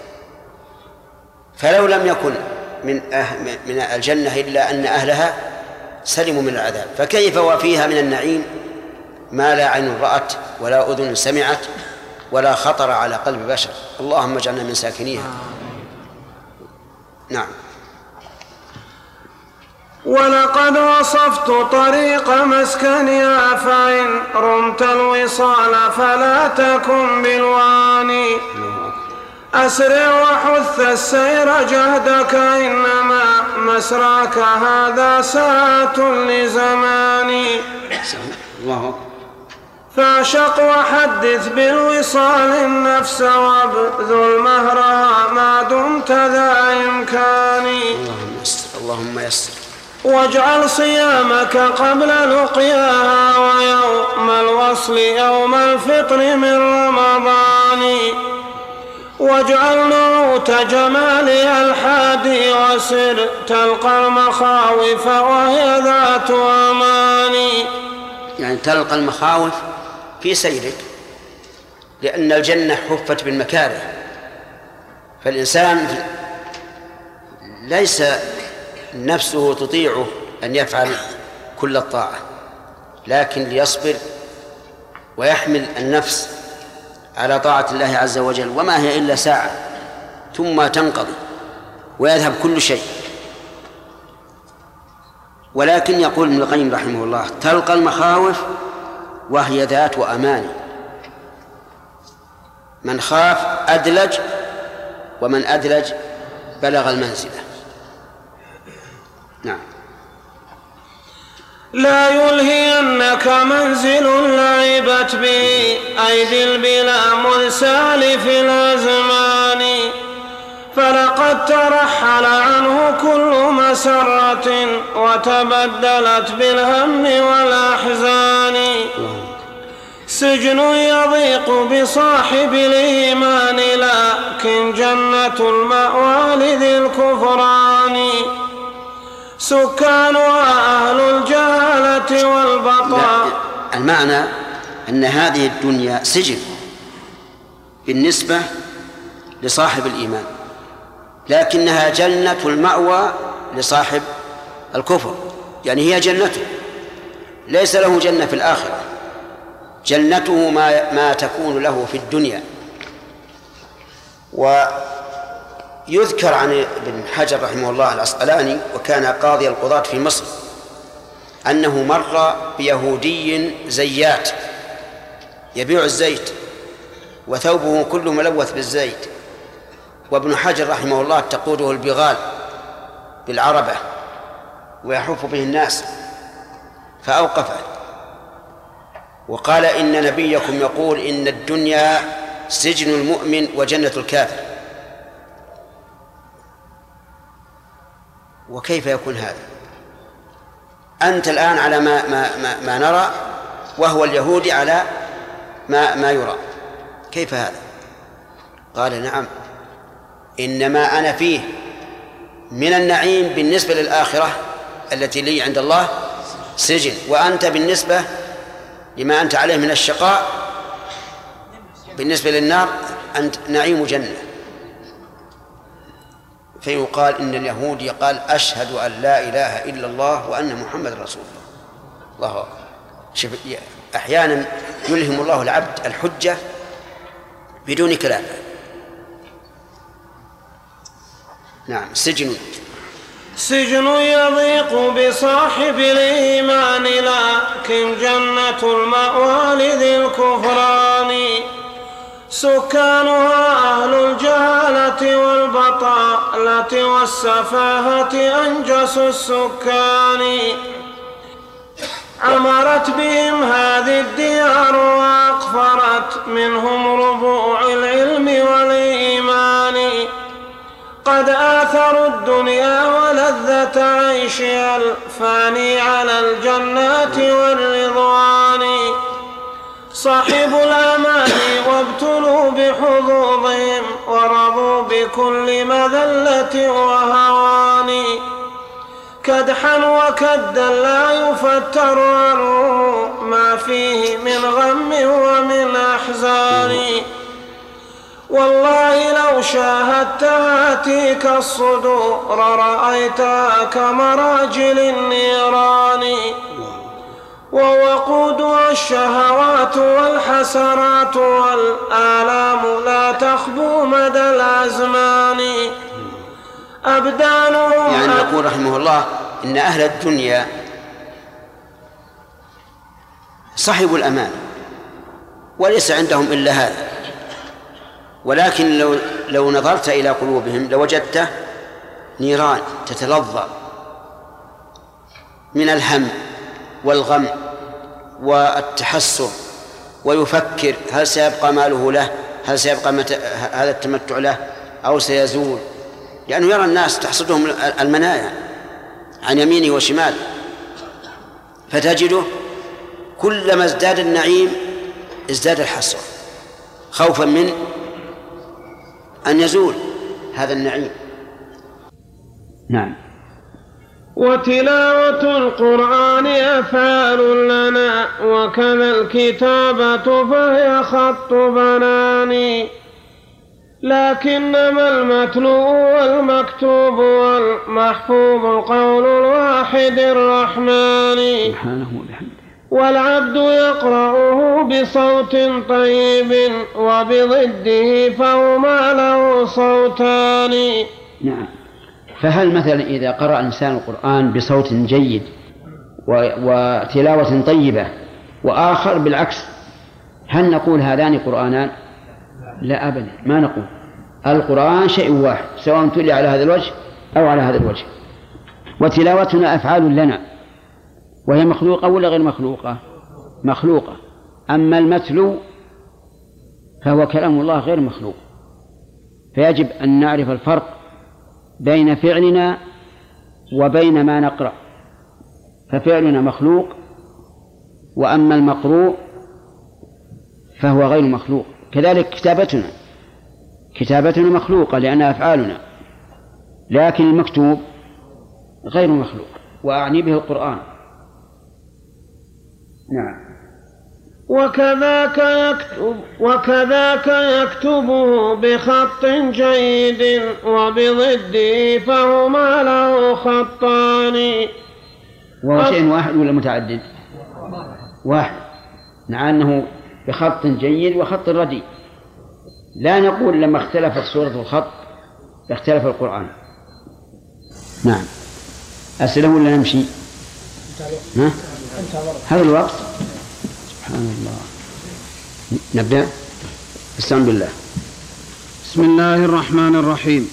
فلو لم يكن من الجنة إلا أن أهلها سلموا من العذاب، فكيف وفيها من النعيم ما لا عين رأت ولا أذن سمعت ولا خطر على قلب بشر. اللهم اجعلنا من ساكنيها. نعم. ولقد وصفت طريق مسكنها فإن رمت الوصال فلا تكن بالواني، أسرع وحث السير جهدك إنما مسراك هذا ساعة لزماني. فاعشق وحدث بالوصال النفس وابذل مهرها ما دمت ذا إمكاني. اللهم يسر. واجعل صيامك قبل لقياها ويوم الوصل يوم الفطر من رمضان، واجعل نعوت جمالها الحادي وسر تلقى المخاوف وهي ذات أماني. يعني تلقى المخاوف في سيرك، لأن الجنة حفت بالمكاره، فالإنسان ليس نفسه تطيعه أن يفعل كل الطاعة، لكن ليصبر ويحمل النفس على طاعة الله عز وجل، وما هي إلا ساعة ثم تنقضي ويذهب كل شيء. ولكن يقول ابن القيم رحمه الله: تلقى المخاوف وهي ذات أمان، من خاف أدلج ومن أدلج بلغ المنزلة. نعم. لا يلهينك منزل لعبت به أيدي البلا مرسال في الأزمان، فلقد ترحل عنه كل مسرة وتبدلت بالهم والأحزان، سجن يضيق بصاحب الإيمان لكن جنة المأوى لذي الكفران، سكانها أهل الجهالة والبطاء. المعنى أن هذه الدنيا سجن بالنسبة لصاحب الإيمان، لكنها جنة المأوى لصاحب الكفر، يعني هي جنته، ليس له جنة في الآخرة، جنته ما تكون له في الدنيا. ويذكر عن ابن حجر رحمه الله العسقلاني، وكان قاضي القضاة في مصر، أنه مر بيهودي زيات يبيع الزيت وثوبه كله ملوث بالزيت، وابن حجر رحمه الله تقوده البغال بالعربة ويحف به الناس، فأوقفه وقال: إن نبيكم يقول إن الدنيا سجن المؤمن وجنة الكافر. وكيف يكون هذا؟ أنت الآن على ما نرى، وهو اليهودي على ما يرى، كيف هذا؟ قال: نعم، إنما أنا فيه من النعيم بالنسبة للآخرة التي لي عند الله سجن، وأنت بالنسبة لما أنت عليه من الشقاء بالنسبة للنار أنت نعيم جنة. فيقال إن اليهودي قال: أشهد أن لا إله إلا الله وأن محمد رسول الله. الله أكبر. أحيانا يلهم الله العبد الحجة بدون كلام. نعم. سجن يضيق بصاحب الإيمان لكن جنة المأوى لذي الكفران، سكانها أهل الجهالة والبطالة والسفاهة أنجس السكان عمرت بهم هذه الديار وأقفرت منهم ربوع العلم والإيمان قد آثروا الدنيا ولذة عيشها الفاني على الجنات والرضوان صاحبوا الأمان وابتلوا بحظوظهم ورضوا بكل مذلة وهوان كدحا وكدا لا يفتر عنه ما فيه من غم ومن أحزان والله لو شاهدتها تلك الصدور رأيتها كمراجل النيران ووقودها الشهوات والحسرات والآلام لا تخبو مدى الأزمان أبدانهم. يعني يقول رحمه الله إن أهل الدنيا صحبوا الأمان وليس عندهم إلا هذا، ولكن لو نظرت إلى قلوبهم لوجدته نيران تتلظى من الهم والغم والتحسر ويفكر هل سيبقى ماله له، هل سيبقى هذا التمتع له أو سيزول، لأنه يرى الناس تحصدهم المنايا عن يمينه وشماله، فتجده كلما ازداد النعيم ازداد الحسرة خوفا من أن يزول هذا النعيم. نعم. وتلاوة القرآن أفعال لنا وكذا الكتابة فهي خط بناني لكنما المتلو والمكتوب والمحفوظ قول الواحد الرحمن سبحانه وبحمده والعبد يقرأه بصوت طيب وبضده فهما له صوتان. نعم. فهل مثلا إذا قرأ الإنسان القرآن بصوت جيد وتلاوة طيبة وآخر بالعكس، هل نقول هذان قرآنان؟ لا أبدا، ما نقول. القرآن شيء واحد سواء تلي على هذا الوجه أو على هذا الوجه. وتلاوتنا أفعال لنا وهي مخلوقة ولا غير مخلوقة؟ مخلوقة. أما المتلو فهو كلام الله غير مخلوق، فيجب أن نعرف الفرق بين فعلنا وبين ما نقرأ، ففعلنا مخلوق وأما المقروء فهو غير مخلوق. كذلك كتابتنا مخلوقة لأنها أفعالنا، لكن المكتوب غير مخلوق وأعني به القرآن. نعم. وكذاك يكتبه بخط جيد وبضده فهما له خطان. وهو شيء واحد ولا متعدد؟ واحد، مع أنه بخط جيد وخط رديء. لا نقول لما اختلفت صورة الخط اختلف القرآن. نعم. أسئلة ولا نمشي؟ هذا الوقت. سبحان الله. نبدأ. استعن بالله. بسم الله الرحمن الرحيم.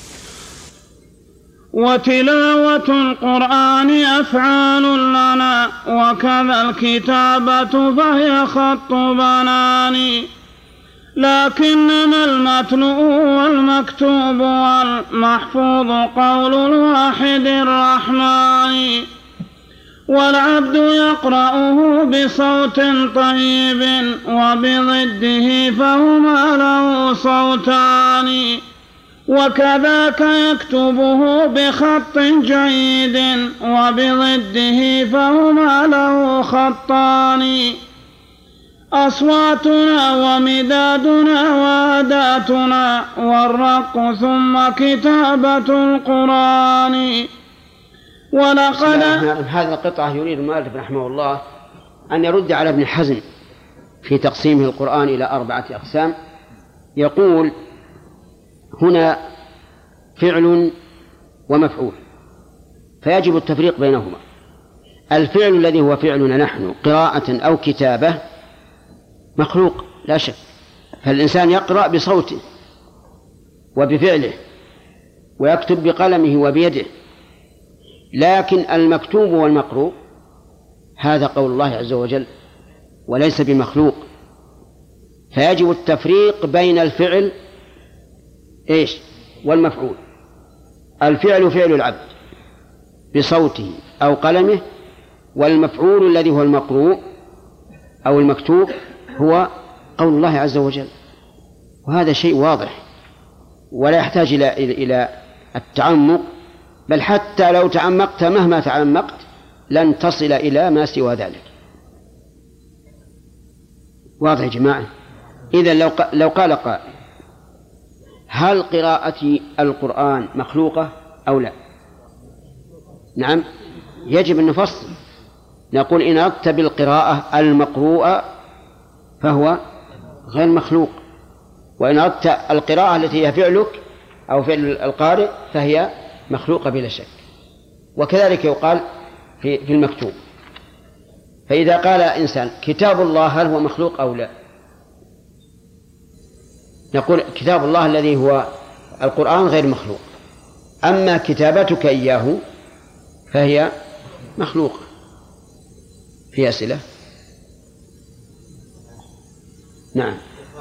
وتلاوة القرآن أفعال لنا وكذا الكتابة فهي خط بنان لكنما المتلو والمكتوب والمحفوظ قول الواحد الرحمن والعبد يقرأه بصوت طيب وبضده فهما له صوتان وكذاك يكتبه بخط جيد وبضده فهما له خطان أصواتنا ومدادنا وأداتنا والرق ثم كتابة القرآن. ولقد هذه القطعة يريد المؤلف رحمه الله أن يرد على ابن حزم في تقسيمه القرآن إلى 4 أقسام. يقول هنا فعل ومفعول فيجب التفريق بينهما. الفعل الذي هو فعلنا نحن قراءة أو كتابة مخلوق لا شك، فالإنسان يقرأ بصوته وبفعله ويكتب بقلمه وبيده، لكن المكتوب والمقروء هذا قول الله عز وجل وليس بمخلوق، فيجب التفريق بين الفعل والمفعول. الفعل فعل العبد بصوته أو قلمه، والمفعول الذي هو المقروء أو المكتوب هو قول الله عز وجل، وهذا شيء واضح ولا يحتاج إلى التعمق، بل حتى لو تعمقت مهما تعمقت لن تصل إلى ما سوى ذلك. واضح يا جماعة؟ إذن لو قال قائل هل قراءة القرآن مخلوقة أو لا؟ نعم، يجب أن نفصل، نقول إن أردت بالقراءة المقروءة فهو غير مخلوق، وإن أردت القراءة التي هي فعلك أو فعل القارئ فهي مخلوقة بلا شك. وكذلك يقال في المكتوب. فإذا قال إنسان كتاب الله هل هو مخلوق أو لا؟ نقول كتاب الله الذي هو القرآن غير مخلوق، أما كتابتك إياه فهي مخلوقة. في أسئلة؟ نعم.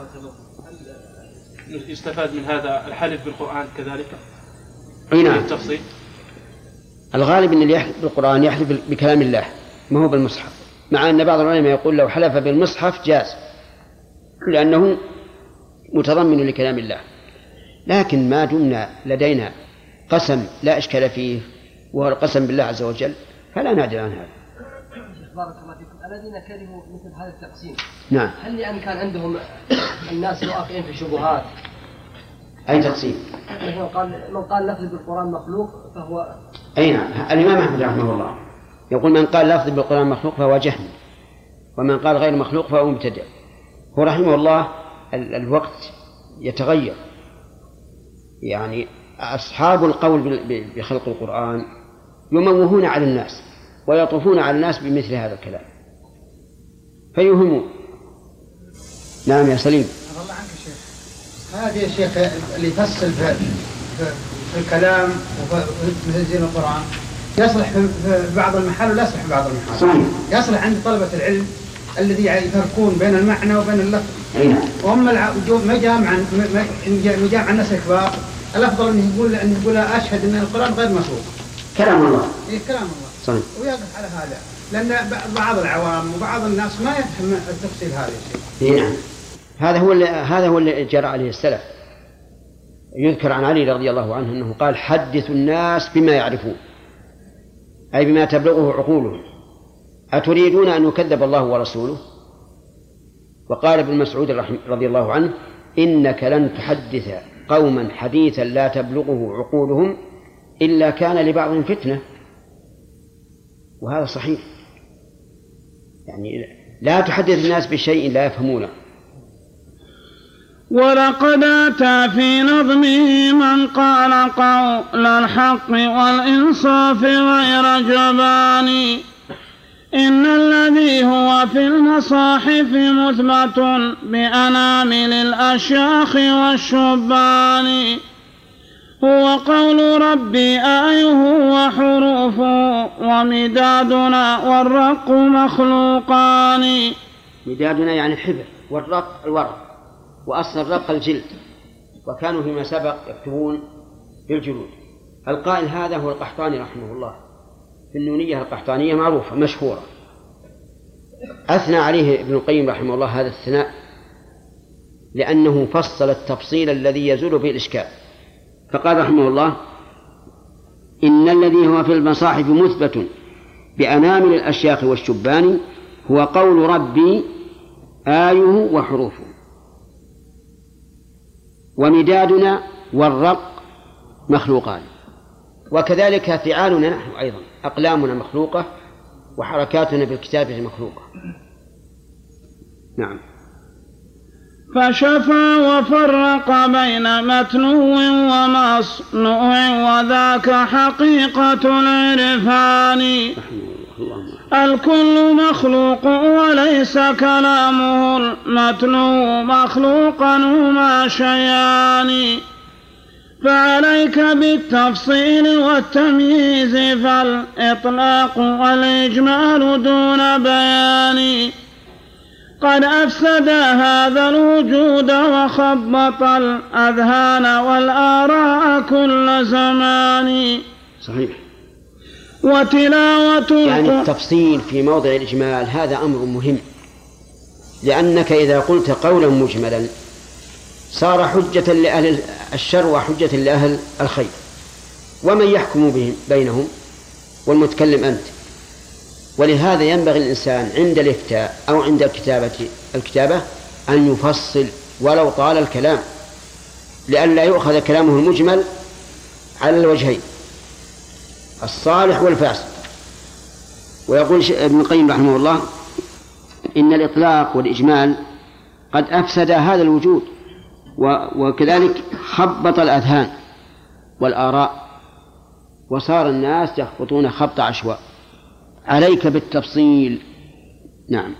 يستفاد من هذا الحلف بالقرآن كذلك؟ نعم. التفصيل الغالب أن اللي يحلف بالقرآن يحلف بكلام الله ما هو بالمصحف، مع أن بعض العلماء يقول لو حلف بالمصحف جاز لأنه متضمن لكلام الله، لكن ما دمنا لدينا قسم لا إشكال فيه وهو القسم بالله عز وجل فلا نعدل عن هذا. بارك الله فيكم. الذين كرهوا مثل هذا التقسيم، نعم، هل لأن كان عندهم الناس واقعين في شبهات؟ أي تقسيم؟ من قال لفظ بالقرآن مخلوق فهو أي نعم. الإمام أحمد رحمه الله يقول من قال لفظ بالقرآن مخلوق فهو جهمي، ومن قال غير مخلوق فهو مبتدع. هو رحمه الله الوقت يتغير، يعني أصحاب القول بخلق القرآن يموهون على الناس ويطوفون على الناس بمثل هذا الكلام فيوهمون. نعم يا سليم. الله عنك يا شيخ، هذا يا شيخ اللي يفصل في الكلام وفي زين القرآن يصلح في بعض المحال ولا يصلح في بعض المحال. صحيح. يصلح عند طلبة العلم الذي يفرقون بين المعنى وبين اللفظ. أي نعم. وهم مجامع الناس الكبار الأفضل أن يقول أشهد أن القرآن غير مخلوق كلام الله. إيه كلام الله. صحيح. ويقف على هذا، لأن بعض العوام وبعض الناس ما يفهم التفصيل هذا الشيء. نعم. هذا هو اللي جرى عليه السلف. يذكر عن علي رضي الله عنه أنه قال حدثوا الناس بما يعرفون، أي بما تبلغه عقولهم، أتريدون أن يكذب الله ورسوله؟ وقال ابن مسعود رضي الله عنه إنك لن تحدث قوما حديثا لا تبلغه عقولهم إلا كان لبعضهم فتنة. وهذا صحيح، يعني لا تحدث الناس بشيء لا يفهمونه. ولقد أتى في نظمه من قال قول الحق والإنصاف غير جبان، إن الذي هو في المصاحف مثبت بأنامل الأشياخ والشبان، هو قول ربي آيه وحروفه ومدادنا والرق مخلوقان. مدادنا يعني الحبر، والرق الورق، وأصل الرق الجلد، وكانوا فيما سبق يكتبون بالجلود. القائل هذا هو القحطاني رحمه الله في النونية القحطانية معروفة مشهورة، أثنى عليه ابن القيم رحمه الله هذا الثناء لأنه فصل التفصيل الذي يزول به الإشكال. فقال رحمه الله إن الذي هو في المصاحف مثبت بأنامل الأشياخ والشبان هو قول ربي آيه وحروفه ومدادنا والرق مخلوقان. وكذلك فعالنا نحن أيضا أقلامنا مخلوقة وحركاتنا بالكتابة مخلوقة. نعم. فشفى وفرق بين متنوع ومصنوع وذاك حقيقة العرفان. اللهم الكل مخلوق وليس كلامه المتلو مخلوقا هما شيئان فعليك بالتفصيل والتمييز فالإطلاق والإجمال دون بيان قد أفسد هذا الوجود وخبط الأذهان والآراء كل زمان. صحيح. وتلاوة يعني التفصيل في موضع الإجمال هذا أمر مهم، لأنك إذا قلت قولا مجملا صار حجة لأهل الشر وحجة لأهل الخير، ومن يحكم بهم بينهم؟ والمتكلم أنت. ولهذا ينبغي الإنسان عند الإفتاء أو عند الكتابة أن يفصل ولو طال الكلام، لئلا يؤخذ كلامه المجمل على الوجهين الصالح والفاسد. ويقول ابن القيم رحمه الله إن الإطلاق والإجمال قد أفسد هذا الوجود، وكذلك خبط الأذهان والآراء، وصار الناس يخبطون خبط عشواء. عليك بالتفصيل. نعم.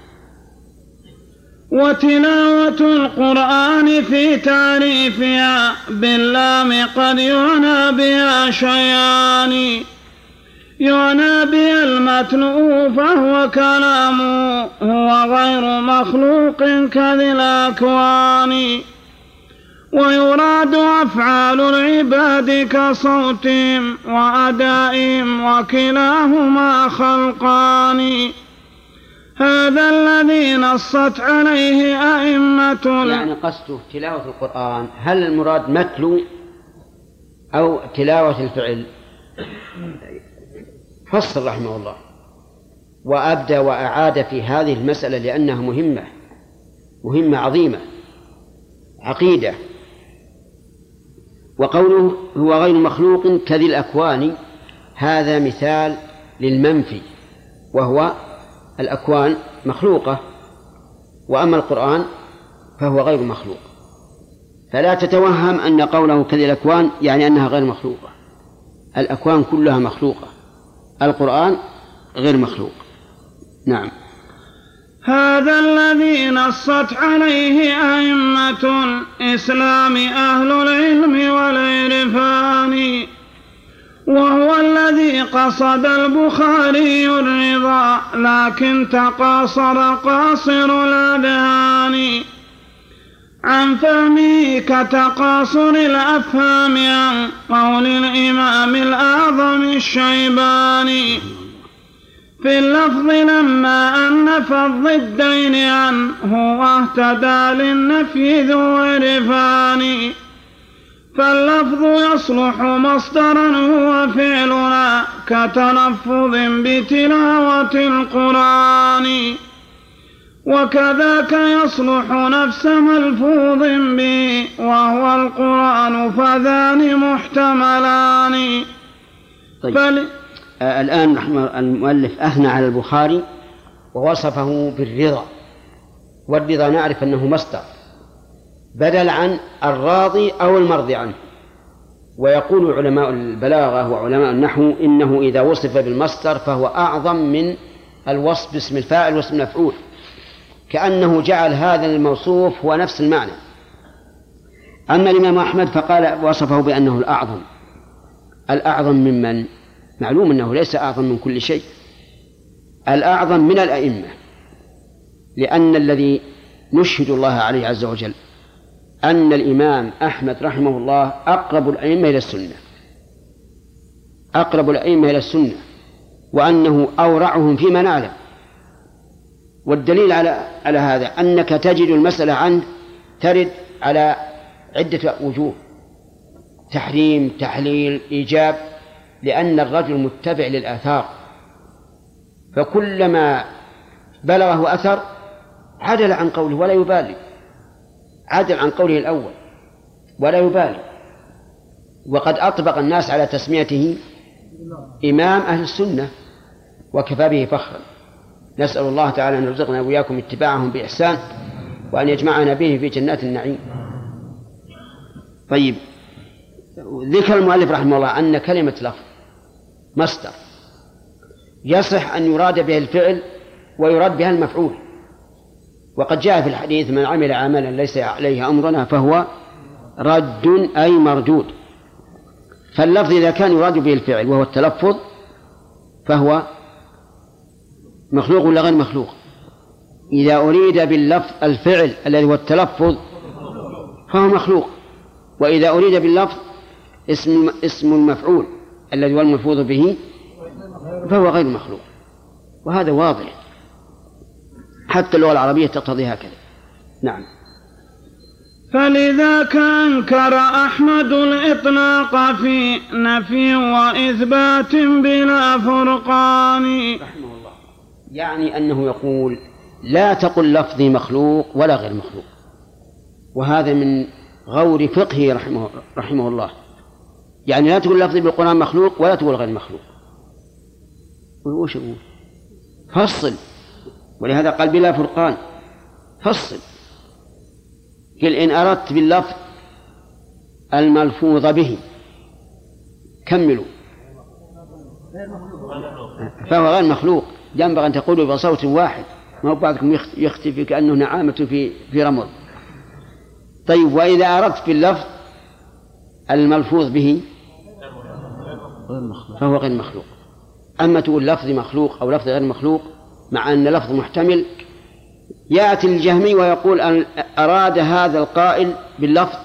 وتلاوة القرآن في تعريفها باللام قد يعنى بها شيئان يعنى بها المتلو فهو كلامه هو غير مخلوق كذي الأكوان ويراد أفعال العباد كصوتهم وأدائهم وكلاهما خلقان هذا الذي نصت عليه أئمة. يعني قصده تلاوة القرآن، هل المراد متلو أو تلاوة الفعل؟ فصل رحمه الله وأبدى وأعاد في هذه المسألة لأنها مهمة عظيمة عقيدة. وقوله هو غير مخلوق كذي الأكوان هذا مثال للمنفي، وهو الأكوان مخلوقة، وأما القرآن فهو غير مخلوق. فلا تتوهم أن قوله كذي الأكوان يعني أنها غير مخلوقة. الأكوان كلها مخلوقة، القرآن غير مخلوق. نعم. هذا الذي نصت عليه أئمة الإسلام أهل العلم والعرفان وهو الذي قصد البخاري الرضا لكن تقاصر قاصر الأذهان عن فهمه كتقاصر الأفهام عن قول الإمام الأعظم الشيباني في اللفظ لما أنف الضدين عنه واهتدى للنفي ذو عرفان فاللفظ يصلح مصدرا هو فعلنا كتلفظ بتلاوة القرآن وكذاك يصلح نفس ملفوظ به وهو القرآن فذان محتملان. طيب. الآن المؤلف أثنى على البخاري ووصفه بالرضا، والرضا نعرف أنه مصدر بدل عن الراضي أو المرضي عنه. ويقول علماء البلاغة وعلماء النحو إنه إذا وصف بالمصدر فهو أعظم من الوصف باسم الفاعل واسم المفعول، كأنه جعل هذا الموصوف هو نفس المعنى. أما الإمام أحمد فقال وصفه بأنه الأعظم ممن؟ معلوم أنه ليس أعظم من كل شيء، الأعظم من الأئمة، لأن الذي نشهد الله عليه عز وجل أن الإمام أحمد رحمه الله أقرب الأئمة إلى السنة، وأنه أورعهم فيما نعلم. والدليل على هذا أنك تجد المسألة عنه ترد على عدة وجوه: تحريم، تحليل، إيجاب، لأن الرجل متبع للآثار، فكلما بلغه أثر عدل عن قوله ولا يبالي، عدل عن قوله الأول ولا يبالي. وقد أطبق الناس على تسميته إمام أهل السنة وكفى به فخرا. نسأل الله تعالى أن يرزقنا وإياكم اتباعهم بإحسان وأن يجمعنا به في جنات النعيم. طيب، ذكر المؤلف رحمه الله أن كلمة لفظ مصدر يصح أن يراد به الفعل ويراد بها المفعول. وقد جاء في الحديث: من عمل عملا ليس عليه أمرنا فهو رد أي مردود. فاللفظ إذا كان يراد به الفعل وهو التلفظ فهو مخلوق ولا غير مخلوق؟ إذا أريد باللفظ الفعل الذي هو التلفظ فهو مخلوق، وإذا أريد باللفظ اسم المفعول الذي هو الملفوظ به فهو غير مخلوق. وهذا واضح، حتى اللغة العربية تقتضي هكذا. نعم. فلذاك أنكر أحمد الإطلاق في نفي وإثبات بلا فرقان رحمه الله. يعني أنه يقول: لا تقل لفظي مخلوق ولا غير مخلوق. وهذا من غور فقهه رحمه الله. يعني لا تقول لفظي بالقرآن مخلوق ولا تقول غير مخلوق. وش يقول؟ فصل. ولهذا قال: بلا فرقان. فصل. قل: إن أردت باللفظ الملفوظ به كملوا فهو غير مخلوق. ينبغي أن تقولوا بصوت واحد، ما بعضكم يختفي كأنه نعامة في رمض. طيب، وإذا أردت باللفظ الملفوظ به فهو غير مخلوق. أما تقول لفظ مخلوق أو لفظ غير مخلوق مع أن لفظ محتمل، يأتي الجهمي ويقول: أن أراد هذا القائل باللفظ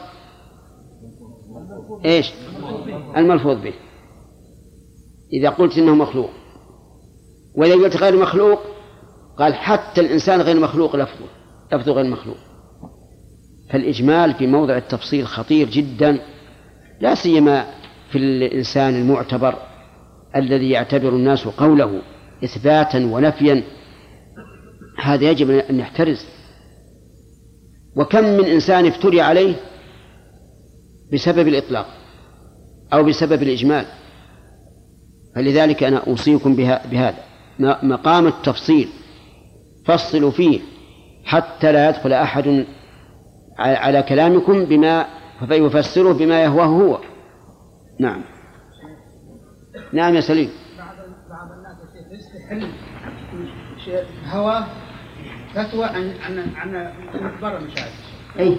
إيش؟ الملفوظ به. إذا قلت إنه مخلوق، وإذا قلت غير مخلوق قال حتى الإنسان غير مخلوق لفظه غير مخلوق. فالإجمال في موضع التفصيل خطير جدا، لا سيما في الإنسان المعتبر الذي يعتبر الناس قوله إثباتا ونفيا. هذا يجب أن يحترز. وكم من إنسان افتري عليه بسبب الإطلاق أو بسبب الإجمال. فلذلك أنا أوصيكم بهذا مقام التفصيل، فصلوا فيه حتى لا يدخل أحد على كلامكم فيفسره بما يهواه هو. نعم. نعم يا سليم. بعض الناس يستحل هواه فتوى عن مخبر المشاهد. أي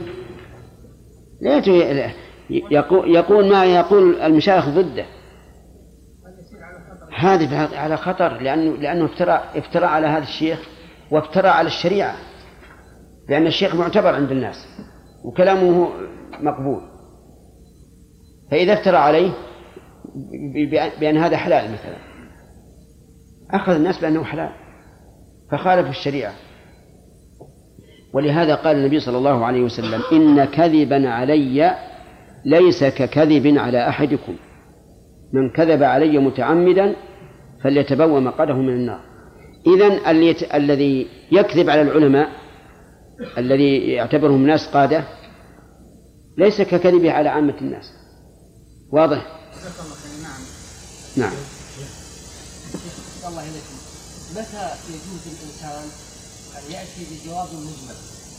لا يقول ما يقول المشايخ ضده. هذه على خطر، لأنه افترى على هذا الشيخ وافترى على الشريعة، لأن الشيخ معتبر عند الناس وكلامه مقبول. فإذا افترى عليه بأن هذا حلال مثلا، أخذ الناس بأنه حلال فخالف الشريعة. ولهذا قال النبي صلى الله عليه وسلم: إن كذبا علي ليس ككذب على أحدكم، من كذب علي متعمدا فليتبوأ مقعده من النار. إذن الذي يكذب على العلماء الذي يعتبرهم الناس قادة ليس ككذبه على عامة الناس. واضح؟ نعم. الله إليكم، متى يجوز الإنسان أن يأتي بجواب مجمل؟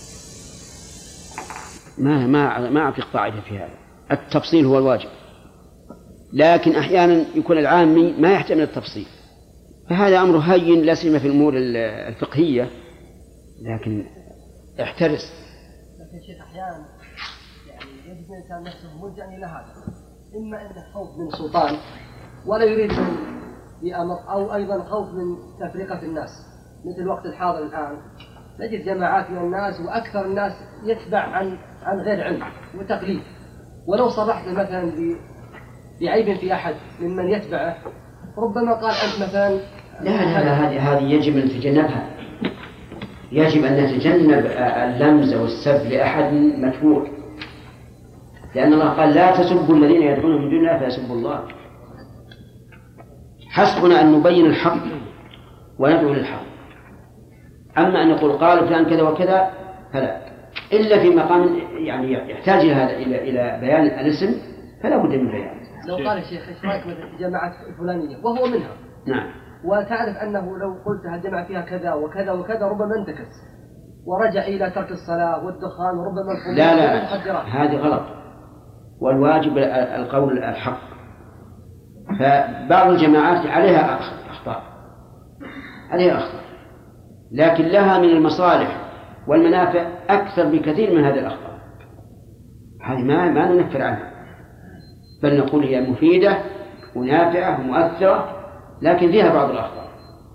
ما أعطيك قاعدة في هذا. التفصيل هو الواجب، لكن أحيانا يكون العامي ما يحتمل التفصيل، فهذا أمر هين لا سيما في الأمور الفقهية، لكن احترس. لكن شيخ أحيانا يعني يجد الإنسان نفسه ملجأ إلى هذا، إما أنه خوف من سلطان ولا يريد بأمر، أو أيضا خوف من تفرقة الناس. مثل الوقت الحاضر الآن نجد جماعات من الناس وأكثر الناس يتبع عن غير علم وتقليد، ولو صرحت مثلا بعيب في أحد ممن يتبعه ربما قال أنت مثلا لا هذه يجب أن نتجنبها. يجب أن نتجنب اللمز والسب لأحد متبوع، لأن الله قال: لا تسبوا الذين يدعون من دون الله فيسبوا الله. حسبنا أن نبين الحق وندعو للحق. أما أن نقول قال فلان كذا وكذا فلا، إلا في مقام يعني يحتاج إلى بيان الاسم فلا بد من بيان. لو قال الشيخ ايش رايك مثلا في جماعة الفلانية وهو منها، نعم، وتعرف أنه لو قلت هالجماعة فيها كذا وكذا وكذا ربما انتكس ورجع إلى ترك الصلاة والدخان وربما الخمور. لا هذه غلط، والواجب القول الحق. فبعض الجماعات عليها أخطاء عليها أخطار، لكن لها من المصالح والمنافع أكثر بكثير من هذه الأخطار. هذه ما ننفر عنها، بل نقول هي مفيدة ونافعة ومؤثرة، لكن فيها بعض الأخطار.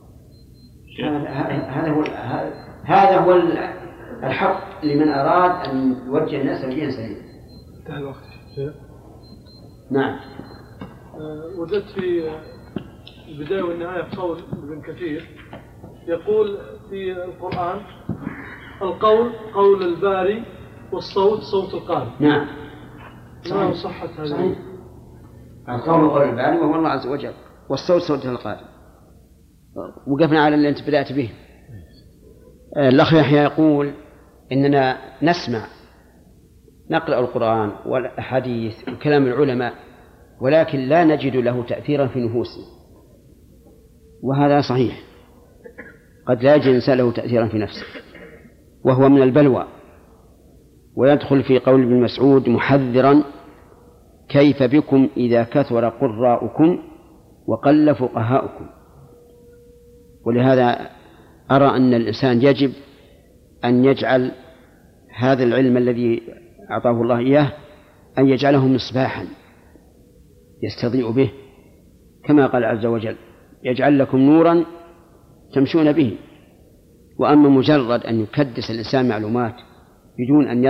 هذا هو الحق لمن أراد أن يوجه الناس وجها سليما. انتهى الوقت. نعم. وجدت في البداية والنهاية قول ابن كثير يقول في القرآن: القول قول الباري والصوت صوت القارئ. نعم. ما صحة هذه؟ القول قول الباري وهو الله عز وجل، والصوت صوت القارئ. وقفنا على اللي أنت بدأت به. الأخ يحيى يقول إننا نسمع نقرأ القرآن والأحاديث وكلام العلماء، ولكن لا نجد له تأثيرا في نفوسنا، وهذا صحيح. قد لا يجد الإنسان له تأثيرا في نفسه، وهو من البلوى، ويدخل في قول ابن مسعود محذرا: كيف بكم إذا كثر قراؤكم وقل فقهاؤكم. ولهذا أرى أن الإنسان يجب أن يجعل هذا العلم الذي أعطاه الله إياه أن يجعله مصباحا يستضيء به، كما قال عز وجل: يجعل لكم نورا تمشون به. وأما مجرد أن يكدس الإنسان معلومات بدون أن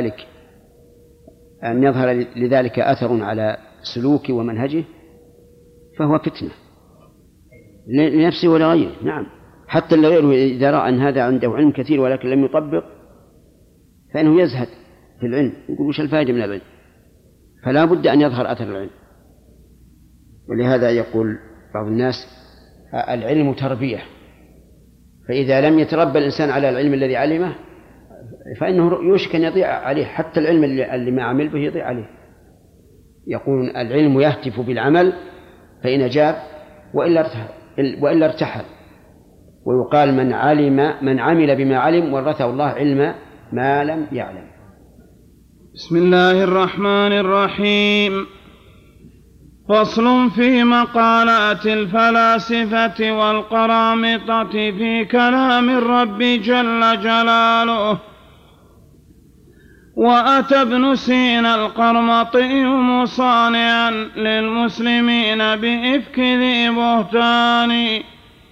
يظهر لذلك أثر على سلوكه ومنهجه فهو فتنة لنفسه ولغيره. نعم، حتى لغيره إذا رأى أن هذا عنده علم كثير ولكن لم يطبق فإنه يزهد في العلم، يقول: وش الفائدة من العلم؟ فلا بد أن يظهر أثر العلم. ولهذا يقول بعض الناس: العلم تربية، فإذا لم يتربى الإنسان على العلم الذي علمه فإنه يوشك أن يضيع عليه، حتى العلم اللي ما عمل به يضيع عليه. يقول: العلم يهتف بالعمل فإن أجاب وإلا ارتحل. ويقال: من عمل بما علم ورثه الله علم ما لم يعلم. بسم الله الرحمن الرحيم. فصل في مقالات الفلاسفة والقرامطة في كلام الرب جل جلاله. وأتى ابن سينا القرمطي مصانعا للمسلمين بإفك ذي بهتان،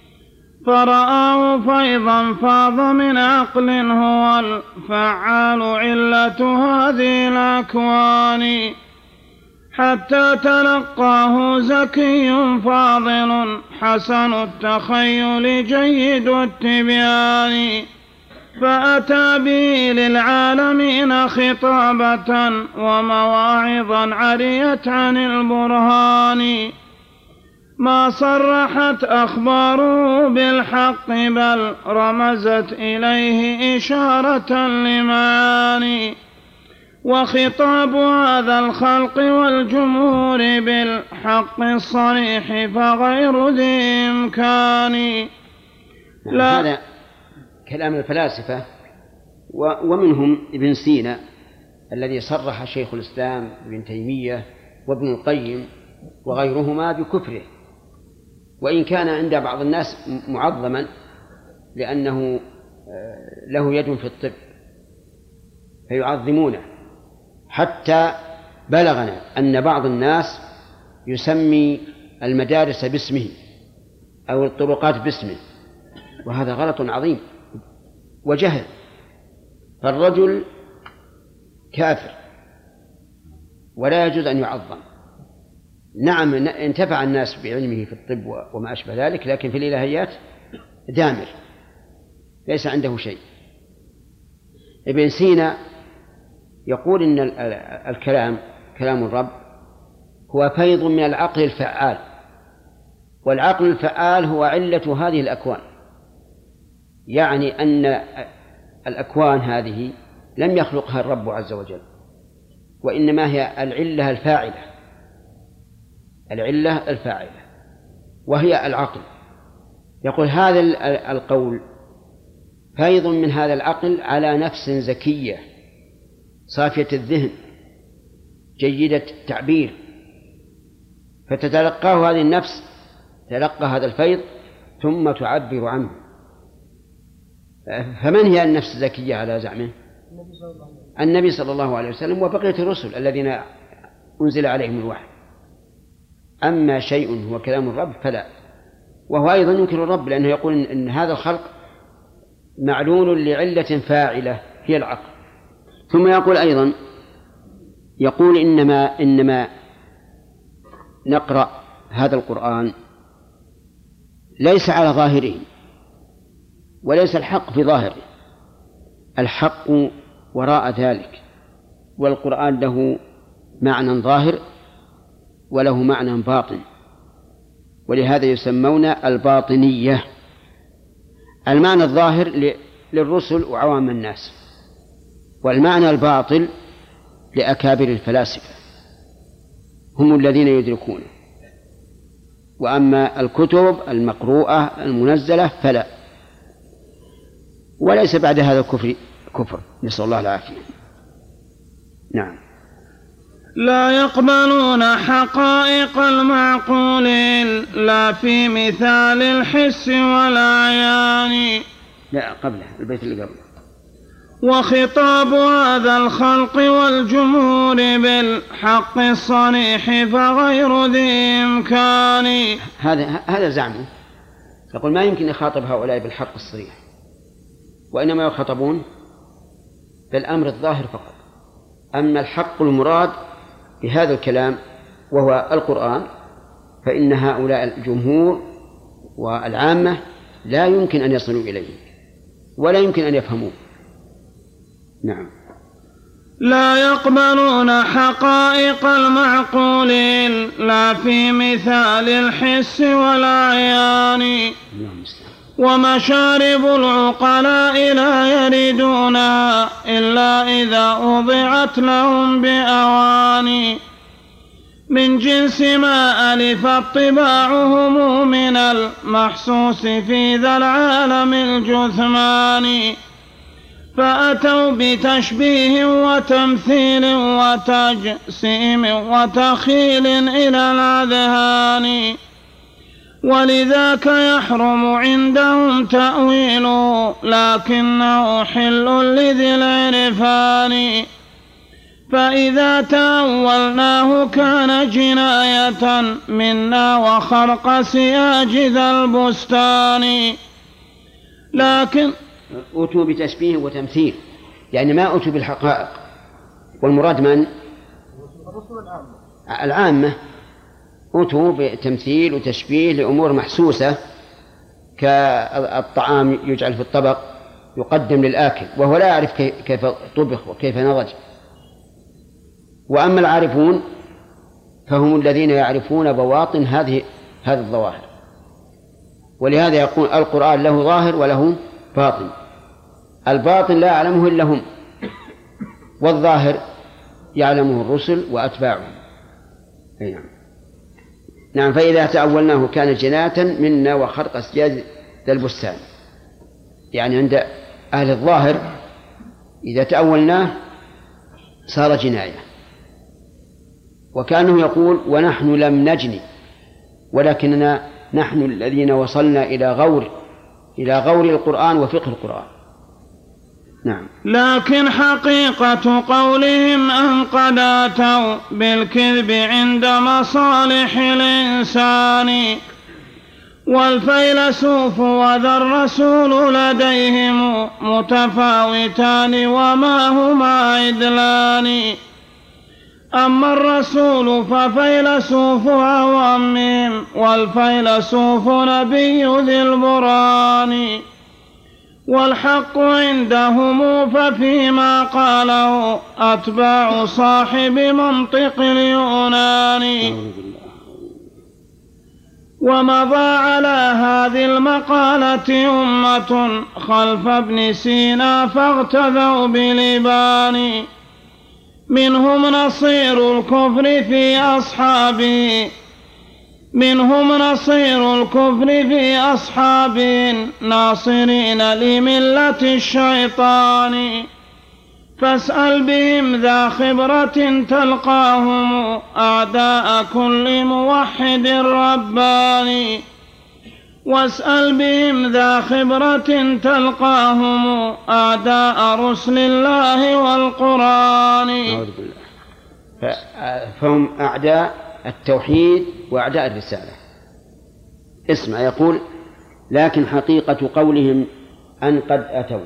فرآه فيضا فاض من عقل هو الفعال علة هذه الأكوان، حتى تلقاه زكي فاضل حسن التخيل جيد التبيان، فأتى به للعالمين خطابة ومواعظا عريت عن البرهان، ما صرحت أخباره بالحق بل رمزت إليه إشارة لمعاني، وخطاب هذا الخلق والجمهور بالحق الصريح فغير ذي إمكان. هذا كلام الفلاسفة، ومنهم ابن سينا الذي صرح شيخ الإسلام ابن تيمية وابن القيم وغيرهما بكفره، وإن كان عند بعض الناس معظما لأنه له يد في الطب فيعظمونه، حتى بلغنا أن بعض الناس يسمي المدارس باسمه أو الطرقات باسمه، وهذا غلط عظيم وجهل. فالرجل كافر ولا يجوز أن يعظم. نعم، انتفع الناس بعلمه في الطب وما أشبه ذلك، لكن في الإلهيات دامر ليس عنده شيء. ابن سينا يقول إن الكلام كلام الرب هو فيض من العقل الفعال، والعقل الفعال هو علة هذه الأكوان، يعني أن الأكوان هذه لم يخلقها الرب عز وجل، وإنما هي العلة الفاعلة وهي العقل. يقول هذا القول فيض من هذا العقل على نفس زكية صافية الذهن جيدة التعبير، فتتلقاه هذه النفس، تلقى هذا الفيض ثم تعبر عنه. فمن هي النفس الزكية على زعمه؟ النبي صلى الله عليه وسلم وبقية الرسل الذين أنزل عليهم الوحي. أما شيء هو كلام الرب فلا. وهو أيضا ينكر الرب، لأنه يقول إن هذا الخلق معلول لعلة فاعلة هي العقل. ثم يقول أيضا، يقول إنما نقرأ هذا القرآن ليس على ظاهره، وليس الحق في ظاهره، الحق وراء ذلك، والقرآن له معنى ظاهر وله معنى باطن، ولهذا يسمون الباطنية. المعنى الظاهر للرسل وعوام الناس، والمعنى الباطل لأكابر الفلاسفة هم الذين يدركونه. وأما الكتب المقروءة المنزلة فلا. وليس بعد هذا كفر، نسأل الله العافية. نعم. لا يقبلون حقائق المعقولين لا في مثال الحس والأعيان. لا، قبله البيت اللي قبله. وخطاب هذا الخلق والجمهور بالحق الصريح فغير ذي إمكان. هذا زعمه. يقول ما يمكن يخاطب هؤلاء بالحق الصريح، وإنما يخاطبون بالأمر الظاهر فقط. أما الحق المراد بهذا الكلام وهو القرآن فإن هؤلاء الجمهور والعامة لا يمكن أن يصلوا إليه ولا يمكن أن يفهموه. نعم. لا يقبلون حقائق المعقولين لا في مثال الحس والأعيان. ومشارب العقلاء لا يردونها إلا إذا أضعت لهم بأواني من جنس ما ألفت طباعهم من المحسوس في ذا العالم الجثماني. فأتوا بتشبيه وتمثيل وتجسيم وتخيل إلى الأذهان، ولذاك يحرم عندهم تأويله لكنه حل لذي العرفان. فإذا تأولناه كان جناية منا وخرق سياج ذا البستان. لكن أتوا بتشبيه وتمثيل، يعني ما أتوا بالحقائق. والمراد من؟ العامة. أتوا بتمثيل وتشبيه لأمور محسوسة كالطعام يجعل في الطبق يقدم للآكل وهو لا يعرف كيف طبخ وكيف نضج. وأما العارفون فهم الذين يعرفون بواطن هذه الظواهر. ولهذا يقول القرآن له ظاهر وله باطن. الباطن لا يعلمه إلا هم، والظاهر يعلمه الرسل وأتباعهم. نعم. فإذا تأولناه كان جناية منا وخرق سياج ذا البستان، يعني عند أهل الظاهر إذا تأولناه صار جناية. وكأنه يقول ونحن لم نجني ولكننا نحن الذين وصلنا إلى غور القرآن وفقه القرآن. نعم. لكن حقيقة قولهم أن قد أتوا بالكذب عند مصالح الإنسان، والفيلسوف وذا الرسول لديهم متفاوتان وما هما عدلان. أما الرسول ففيلسوف عوامهم والفيلسوف نبي ذي البرهان. والحق عندهم ففيما قاله أتباع صاحب منطق اليونان. ومضى على هذه المقالة أمة خلف ابن سينا فاغتذوا بلبان. منهم نصير الكفر في أصحابه ناصرين لملة الشيطان. فاسأل بهم ذا خبرة تلقاهم أعداء كل موحد رباني. واسأل بهم ذا خبرة تلقاهم أعداء رسل الله والقرآن. أعوذ بالله. فهم أعداء التوحيد وأعداء الرسالة. اسمع، يقول: لكن حقيقة قولهم أن قد أتوا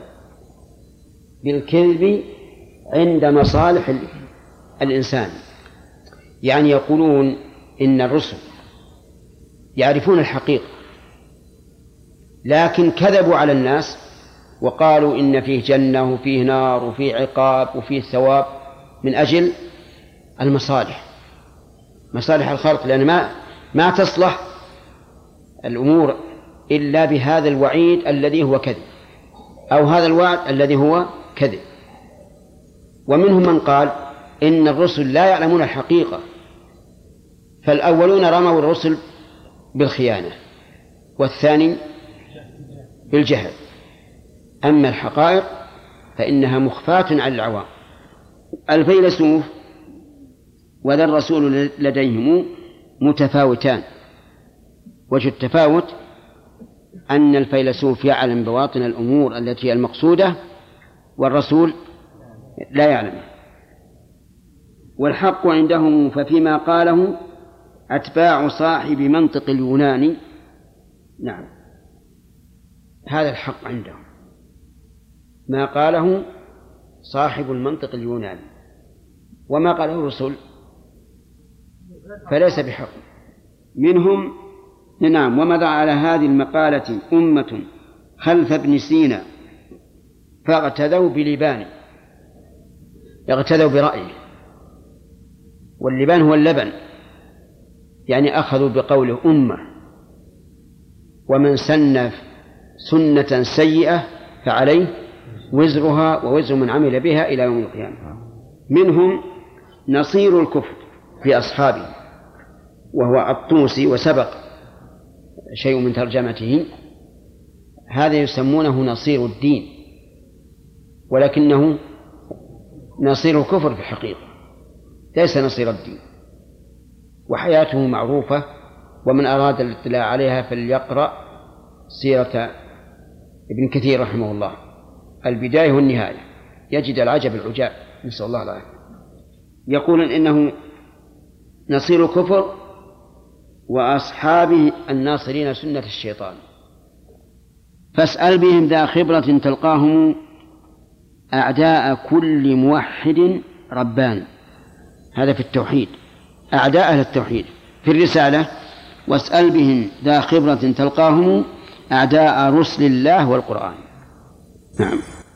بالكذب عند مصالح الإنسان، يعني يقولون إن الرسل يعرفون الحقيقة لكن كذبوا على الناس وقالوا إن فيه جنة وفيه نار وفيه عقاب وفيه ثواب من أجل المصالح، مصالح الخلق، لأن ما تصلح الأمور إلا بهذا الوعيد الذي هو كذب، أو هذا الوعد الذي هو كذب. ومنهم من قال إن الرسل لا يعلمون الحقيقة، فالأولون رموا الرسل بالخيانة والثاني بالجهل، أما الحقائق فإنها مخفاة على العوام. الفيلسوف وذا الرسول لديهم متفاوتان. وجه التفاوت أن الفيلسوف يعلم بواطن الأمور التي هي المقصودة، والرسول لا يعلم. والحق عندهم ففيما قاله أتباع صاحب منطق اليوناني. نعم، هذا الحق عندهم، ما قاله صاحب المنطق اليوناني، وما قاله الرسل فليس بحق منهم. نعم، ومضى على هذه المقالة أمة خلف ابن سينا فاغتدوا بلبان، اغتدوا برأيه، واللبان هو اللبن، يعني أخذوا بقوله أمة. ومن سن سنة سيئة فعليه وزرها ووزر من عمل بها إلى يوم القيامة. منهم نصير الكفر في أصحابه وهو الطوسي، وسبق شيء من ترجمته. هذا يسمونه نصير الدين، ولكنه نصير الكفر في الحقيقة، ليس نصير الدين. وحياته معروفة، ومن أراد الاطلاع عليها فليقرأ سيرة ابن كثير رحمه الله، البداية والنهاية، يجد العجب العجاب، نسأل الله العافية. يقول إنه نصير الكفر وأصحابه الناصرين سنة الشيطان. فاسأل بهم ذا خبرة تلقاهم أعداء كل موحد ربان. هذا في التوحيد، أعداء أهل التوحيد. في الرسالة واسأل بهم ذا خبرة تلقاهم أعداء رسل الله والقرآن. نعم.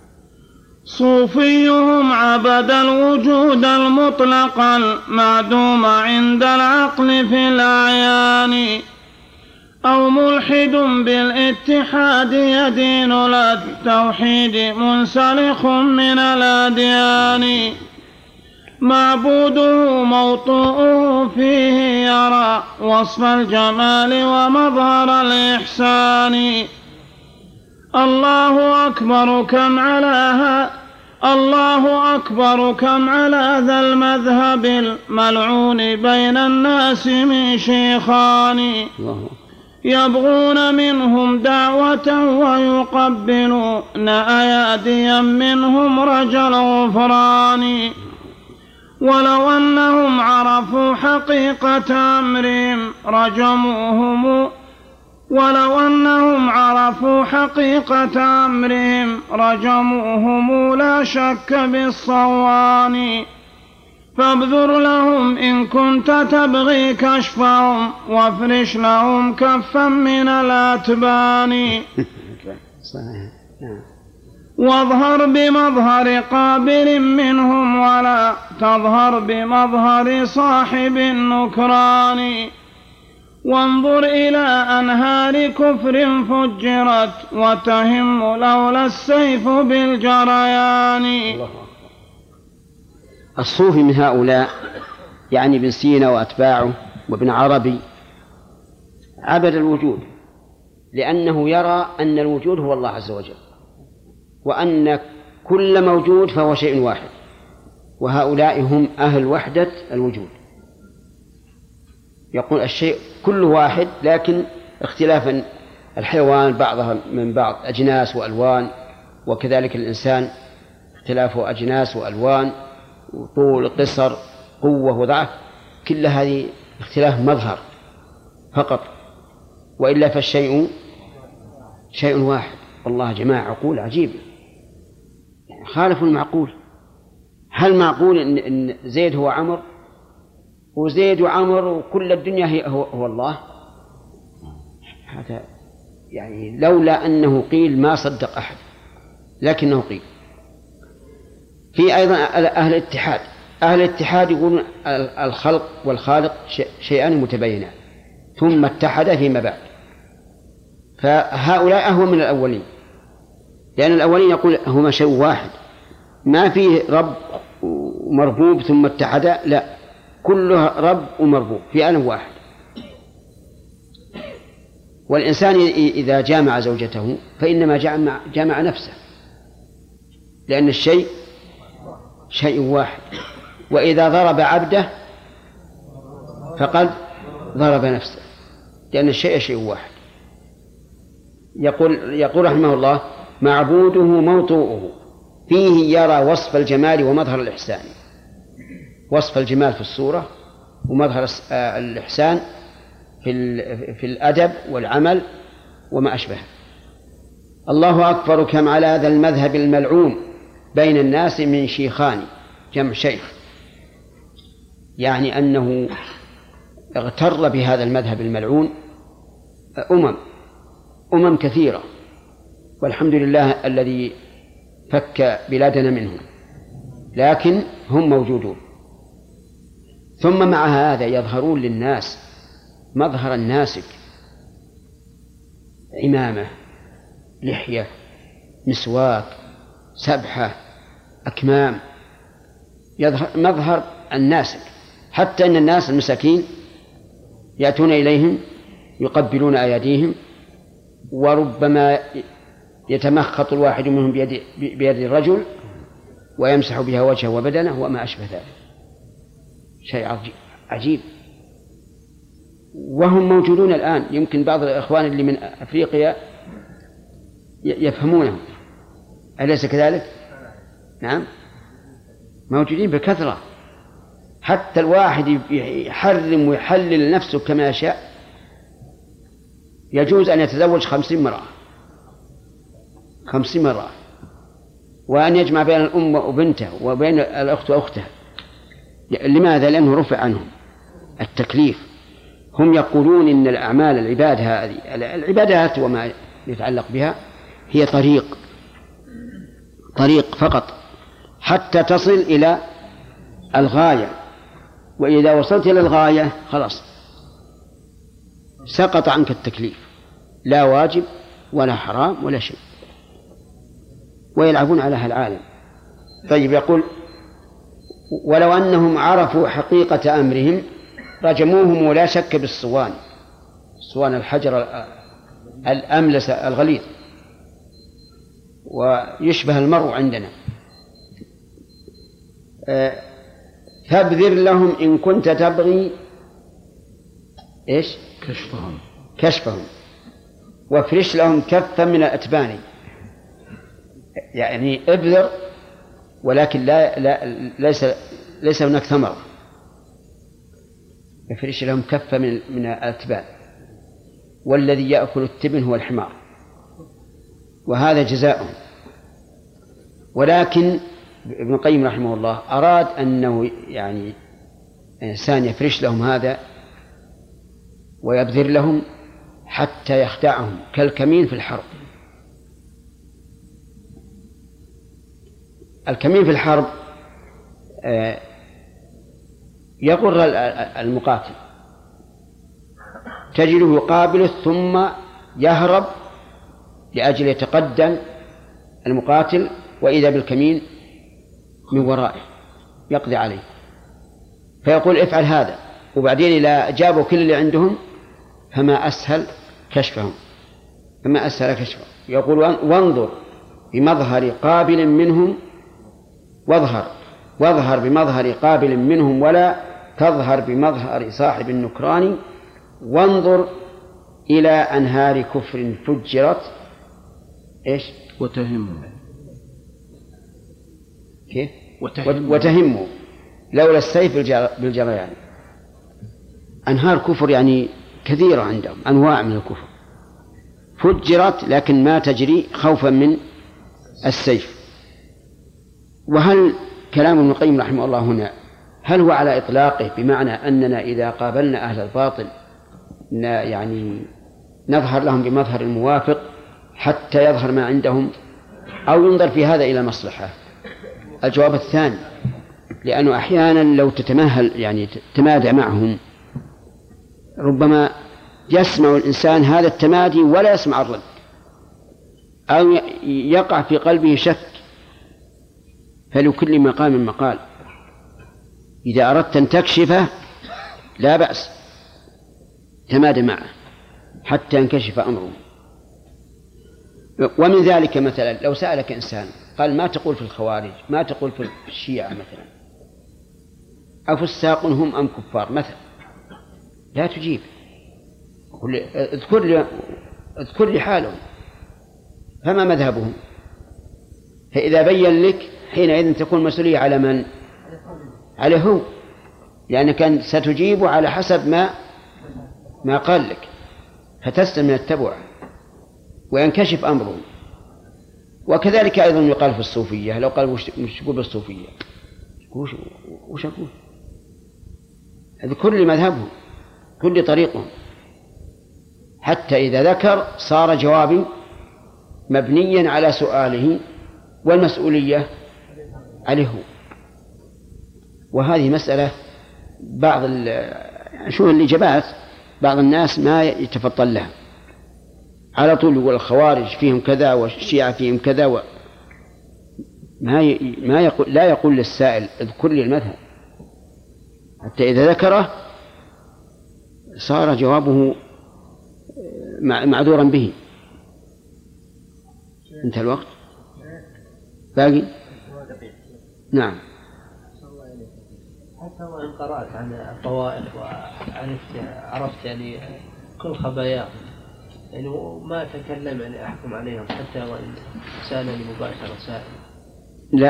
صوفيهم عبد الوجود المطلق المعدوم عند العقل في الأعيان، أو ملحد بالاتحاد يدين للتوحيد منسلخ من الأديان، معبوده موطوءه فيه يرى وصف الجمال ومظهر الإحسان. الله أكبر كم على ذا المذهب الملعون بين الناس من شيخان، يبغون منهم دعوة ويقبلون أياديا منهم رجل غفران. ولو أنهم عرفوا حقيقة أمرهم رجموهم لا شك بالصوان. فابذر لهم إن كنت تبغي كشفهم، وافرش لهم كفا من الأتبان. واظهر بمظهر قابل منهم ولا تظهر بمظهر صاحب النكران. وانظر إلى أنهار كفر فجرت وتهم لولا السيف بالجريان. الصوفي من هؤلاء يعني ابن سينا وأتباعه وابن عربي عبد الوجود، لأنه يرى أن الوجود هو الله عز وجل، وأن كل موجود فهو شيء واحد، وهؤلاء هم أهل وحدة الوجود. يقول الشيء كله واحد لكن اختلافا الحيوان بعضها من بعض أجناس وألوان، وكذلك الإنسان اختلافه أجناس وألوان وطول قصر قوة وضعف، كل هذه اختلاف مظهر فقط، وإلا فالشيء شيء واحد. والله جماعة عقول عجيبة، يعني خالفوا المعقول. هل معقول إن زيد هو عمرو وزيد وعمر وكل الدنيا هو الله؟ هذا يعني لولا أنه قيل ما صدق أحد، لكنه قيل. في أيضا أهل الاتحاد. أهل الاتحاد يقولون الخلق والخالق شيئان متباينان ثم اتحد فيما بعد، فهؤلاء أهون من الأولين، لأن الأولين يقول هما شيء واحد ما فيه رب ومربوب ثم اتحد، لا، كلها رب ومربوب في آن واحد. والإنسان إذا جامع زوجته فإنما جامع نفسه، لأن الشيء شيء واحد. وإذا ضرب عبده فقد ضرب نفسه، لأن الشيء شيء واحد. يقول رحمه الله: معبوده موطوءه فيه يرى وصف الجمال ومظهر الإحسان. وصف الجمال في الصورة ومظهر الإحسان في الأدب والعمل وما أشبه. الله أكبر كم على ذا المذهب الملعون بين الناس من شيخان، جمع شيخ، يعني أنه اغتر بهذا المذهب الملعون أمم كثيرة، والحمد لله الذي فك بلادنا منهم، لكن هم موجودون. ثم مع هذا يظهرون للناس مظهر الناسك: عمامة، لحية، مسواك، سبحة، أكمام، يظهر مظهر الناسك، حتى أن الناس المساكين يأتون إليهم يقبلون أيديهم، وربما يتمخط الواحد منهم بيد الرجل ويمسح بها وجهه وبدنه وما أشبه ذلك. شيء عجيب، وهم موجودون الآن. يمكن بعض الإخوان اللي من أفريقيا يفهمونه، أليس كذلك؟ نعم، موجودين بكثرة، حتى الواحد يحرم ويحلل نفسه كما يشاء. يجوز أن يتزوج 50 امرأة، 50 امرأة، وأن يجمع بين الأم وبنته وبين الأخت وأختها. لماذا؟ لأنه رفع عنهم التكليف. هم يقولون إن الأعمال العبادات وما يتعلق بها هي طريق فقط حتى تصل إلى الغاية، وإذا وصلت إلى الغاية خلاص سقط عنك التكليف، لا واجب ولا حرام ولا شيء، ويلعبون على هالعالم. طيب، يقول: ولو أنهم عرفوا حقيقة أمرهم رجموهم ولا شك بالصوان، الصوان الحجر الأملس الغليظ، ويشبه المرء عندنا. فابذر لهم إن كنت تبغي إيش؟ كشفهم وافرش لهم كفا من الأتبان. يعني ابذر ولكن ليس هناك ثمرة. افرش لهم كفا من الأتبان، والذي يأكل التبن هو الحمار، وهذا جزاؤهم. ولكن ابن القيم رحمه الله أراد أنه يعني إنسان يفرش لهم هذا ويبذر لهم حتى يخدعهم كالكمين في الحرب. الكمين في الحرب يغر المقاتل، تجده يقابله ثم يهرب لأجل يتقدم المقاتل، وإذا بالكمين من ورائه يقضي عليه، فيقول: افعل هذا. وبعدين إذا جابوا كل اللي عندهم فما أسهل كشفهم. يقول: وانظر بمظهر قابل منهم واظهر بمظهر قابل منهم ولا تظهر بمظهر صاحب النكران، وانظر إلى أنهار كفر فجرت إيش؟ وتهموا كيف؟ وتهموا لولا السيف بالجريان. أنهار كفر يعني كثيرة عندهم، أنواع من الكفر فجرت لكن ما تجري خوفا من السيف. وهل كلام ابن القيم رحمه الله هنا هل هو على إطلاقه بمعنى أننا إذا قابلنا أهل الباطل يعني نظهر لهم بمظهر الموافق حتى يظهر ما عندهم، أو ينظر في هذا إلى مصلحة؟ الجواب الثاني، لأنه أحيانا لو تتمهل يعني تمادى معهم ربما يسمع الإنسان هذا التمادي ولا يسمع الرد، أو يقع في قلبه شك. فلكل مقام مقال، إذا أردت أن تكشفه لا بأس تمادى معه حتى ينكشف أمره. ومن ذلك مثلا لو سألك إنسان قال ما تقول في الخوارج، ما تقول في الشيعة مثلا، أفساق هم أم كفار مثلا، لا تجيب، اذكر لي حالهم فما مذهبهم، فإذا بين لك حينئذ تكون مسؤولية على من؟ عليه هو، لأنك ستجيب على حسب ما قال لك، فتسلم من التبع وينكشف أمره. وكذلك أيضا يقال في الصوفية، لو قال وش يقول بالصوفية، وش أقول؟ هذا كل مذهبهم كل طريقهم، حتى إذا ذكر صار جوابي مبنيا على سؤاله والمسؤولية عليه. وهذه مسألة بعض شو الإجابات بعض الناس ما يتفطن لها، على طول يقول الخوارج فيهم كذا والشيعة فيهم كذا ما يقول، لا يقول للسائل اذكر لي المذهب، حتى إذا ذكره صار جوابه معذورا به. انتهى الوقت باقي؟ نعم. حتى وإن قرأت عن الطوائف وعرفت يعني كل خباياهم يعني ما أتكلم يعني أحكم عليهم حتى وإن سألني مباشرة سائل. لا،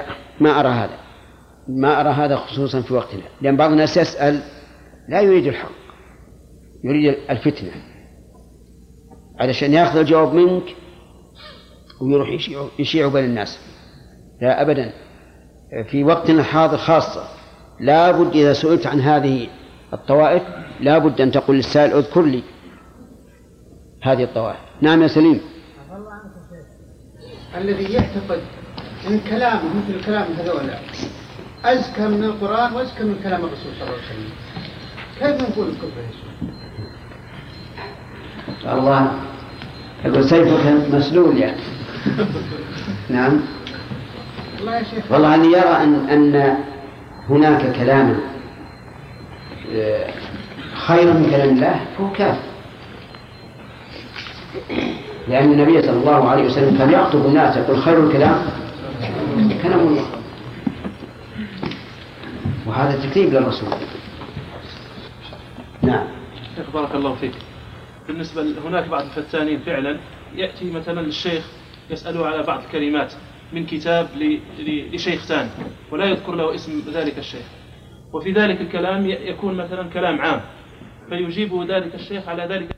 ما أرى هذا خصوصا في وقتنا، لأن بعض الناس يسأل لا يريد الحق، يريد الفتنة علشان يأخذ الجواب منك ويروح يشيع بين الناس. لا أبدا، في وقتنا الحاضر خاصة لا بد إذا سئلت عن هذه الطوائف لا بد أن تقول للسائل اذكر لي هذه الطوائف. نعم يا سليم. الذي يعتقد أن كلامه مثل كلام هذولا أزكى من القرآن وأزكى من كلام الرسول صلى الله عليه وسلم، كيف نقول الكفر؟ الله يقول سيفك مسلول يعني. نعم. والله اللي يرى أن هناك كلاما خير من كلام الله فهو كافر، لأن النبي صلى الله عليه وسلم كان يخطب الناس يقول خير الكلام كلام الله، وهذا تكذيب للرسول. نعم. بارك الله فيك. بالنسبة هناك بعض الفتانين فعلا يأتي مثلا الشيخ يسأله على بعض الكلمات من كتاب لشيخ ثاني ولا يذكر له اسم ذلك الشيخ، وفي ذلك الكلام يكون مثلا كلام عام، فيجيبه ذلك الشيخ على ذلك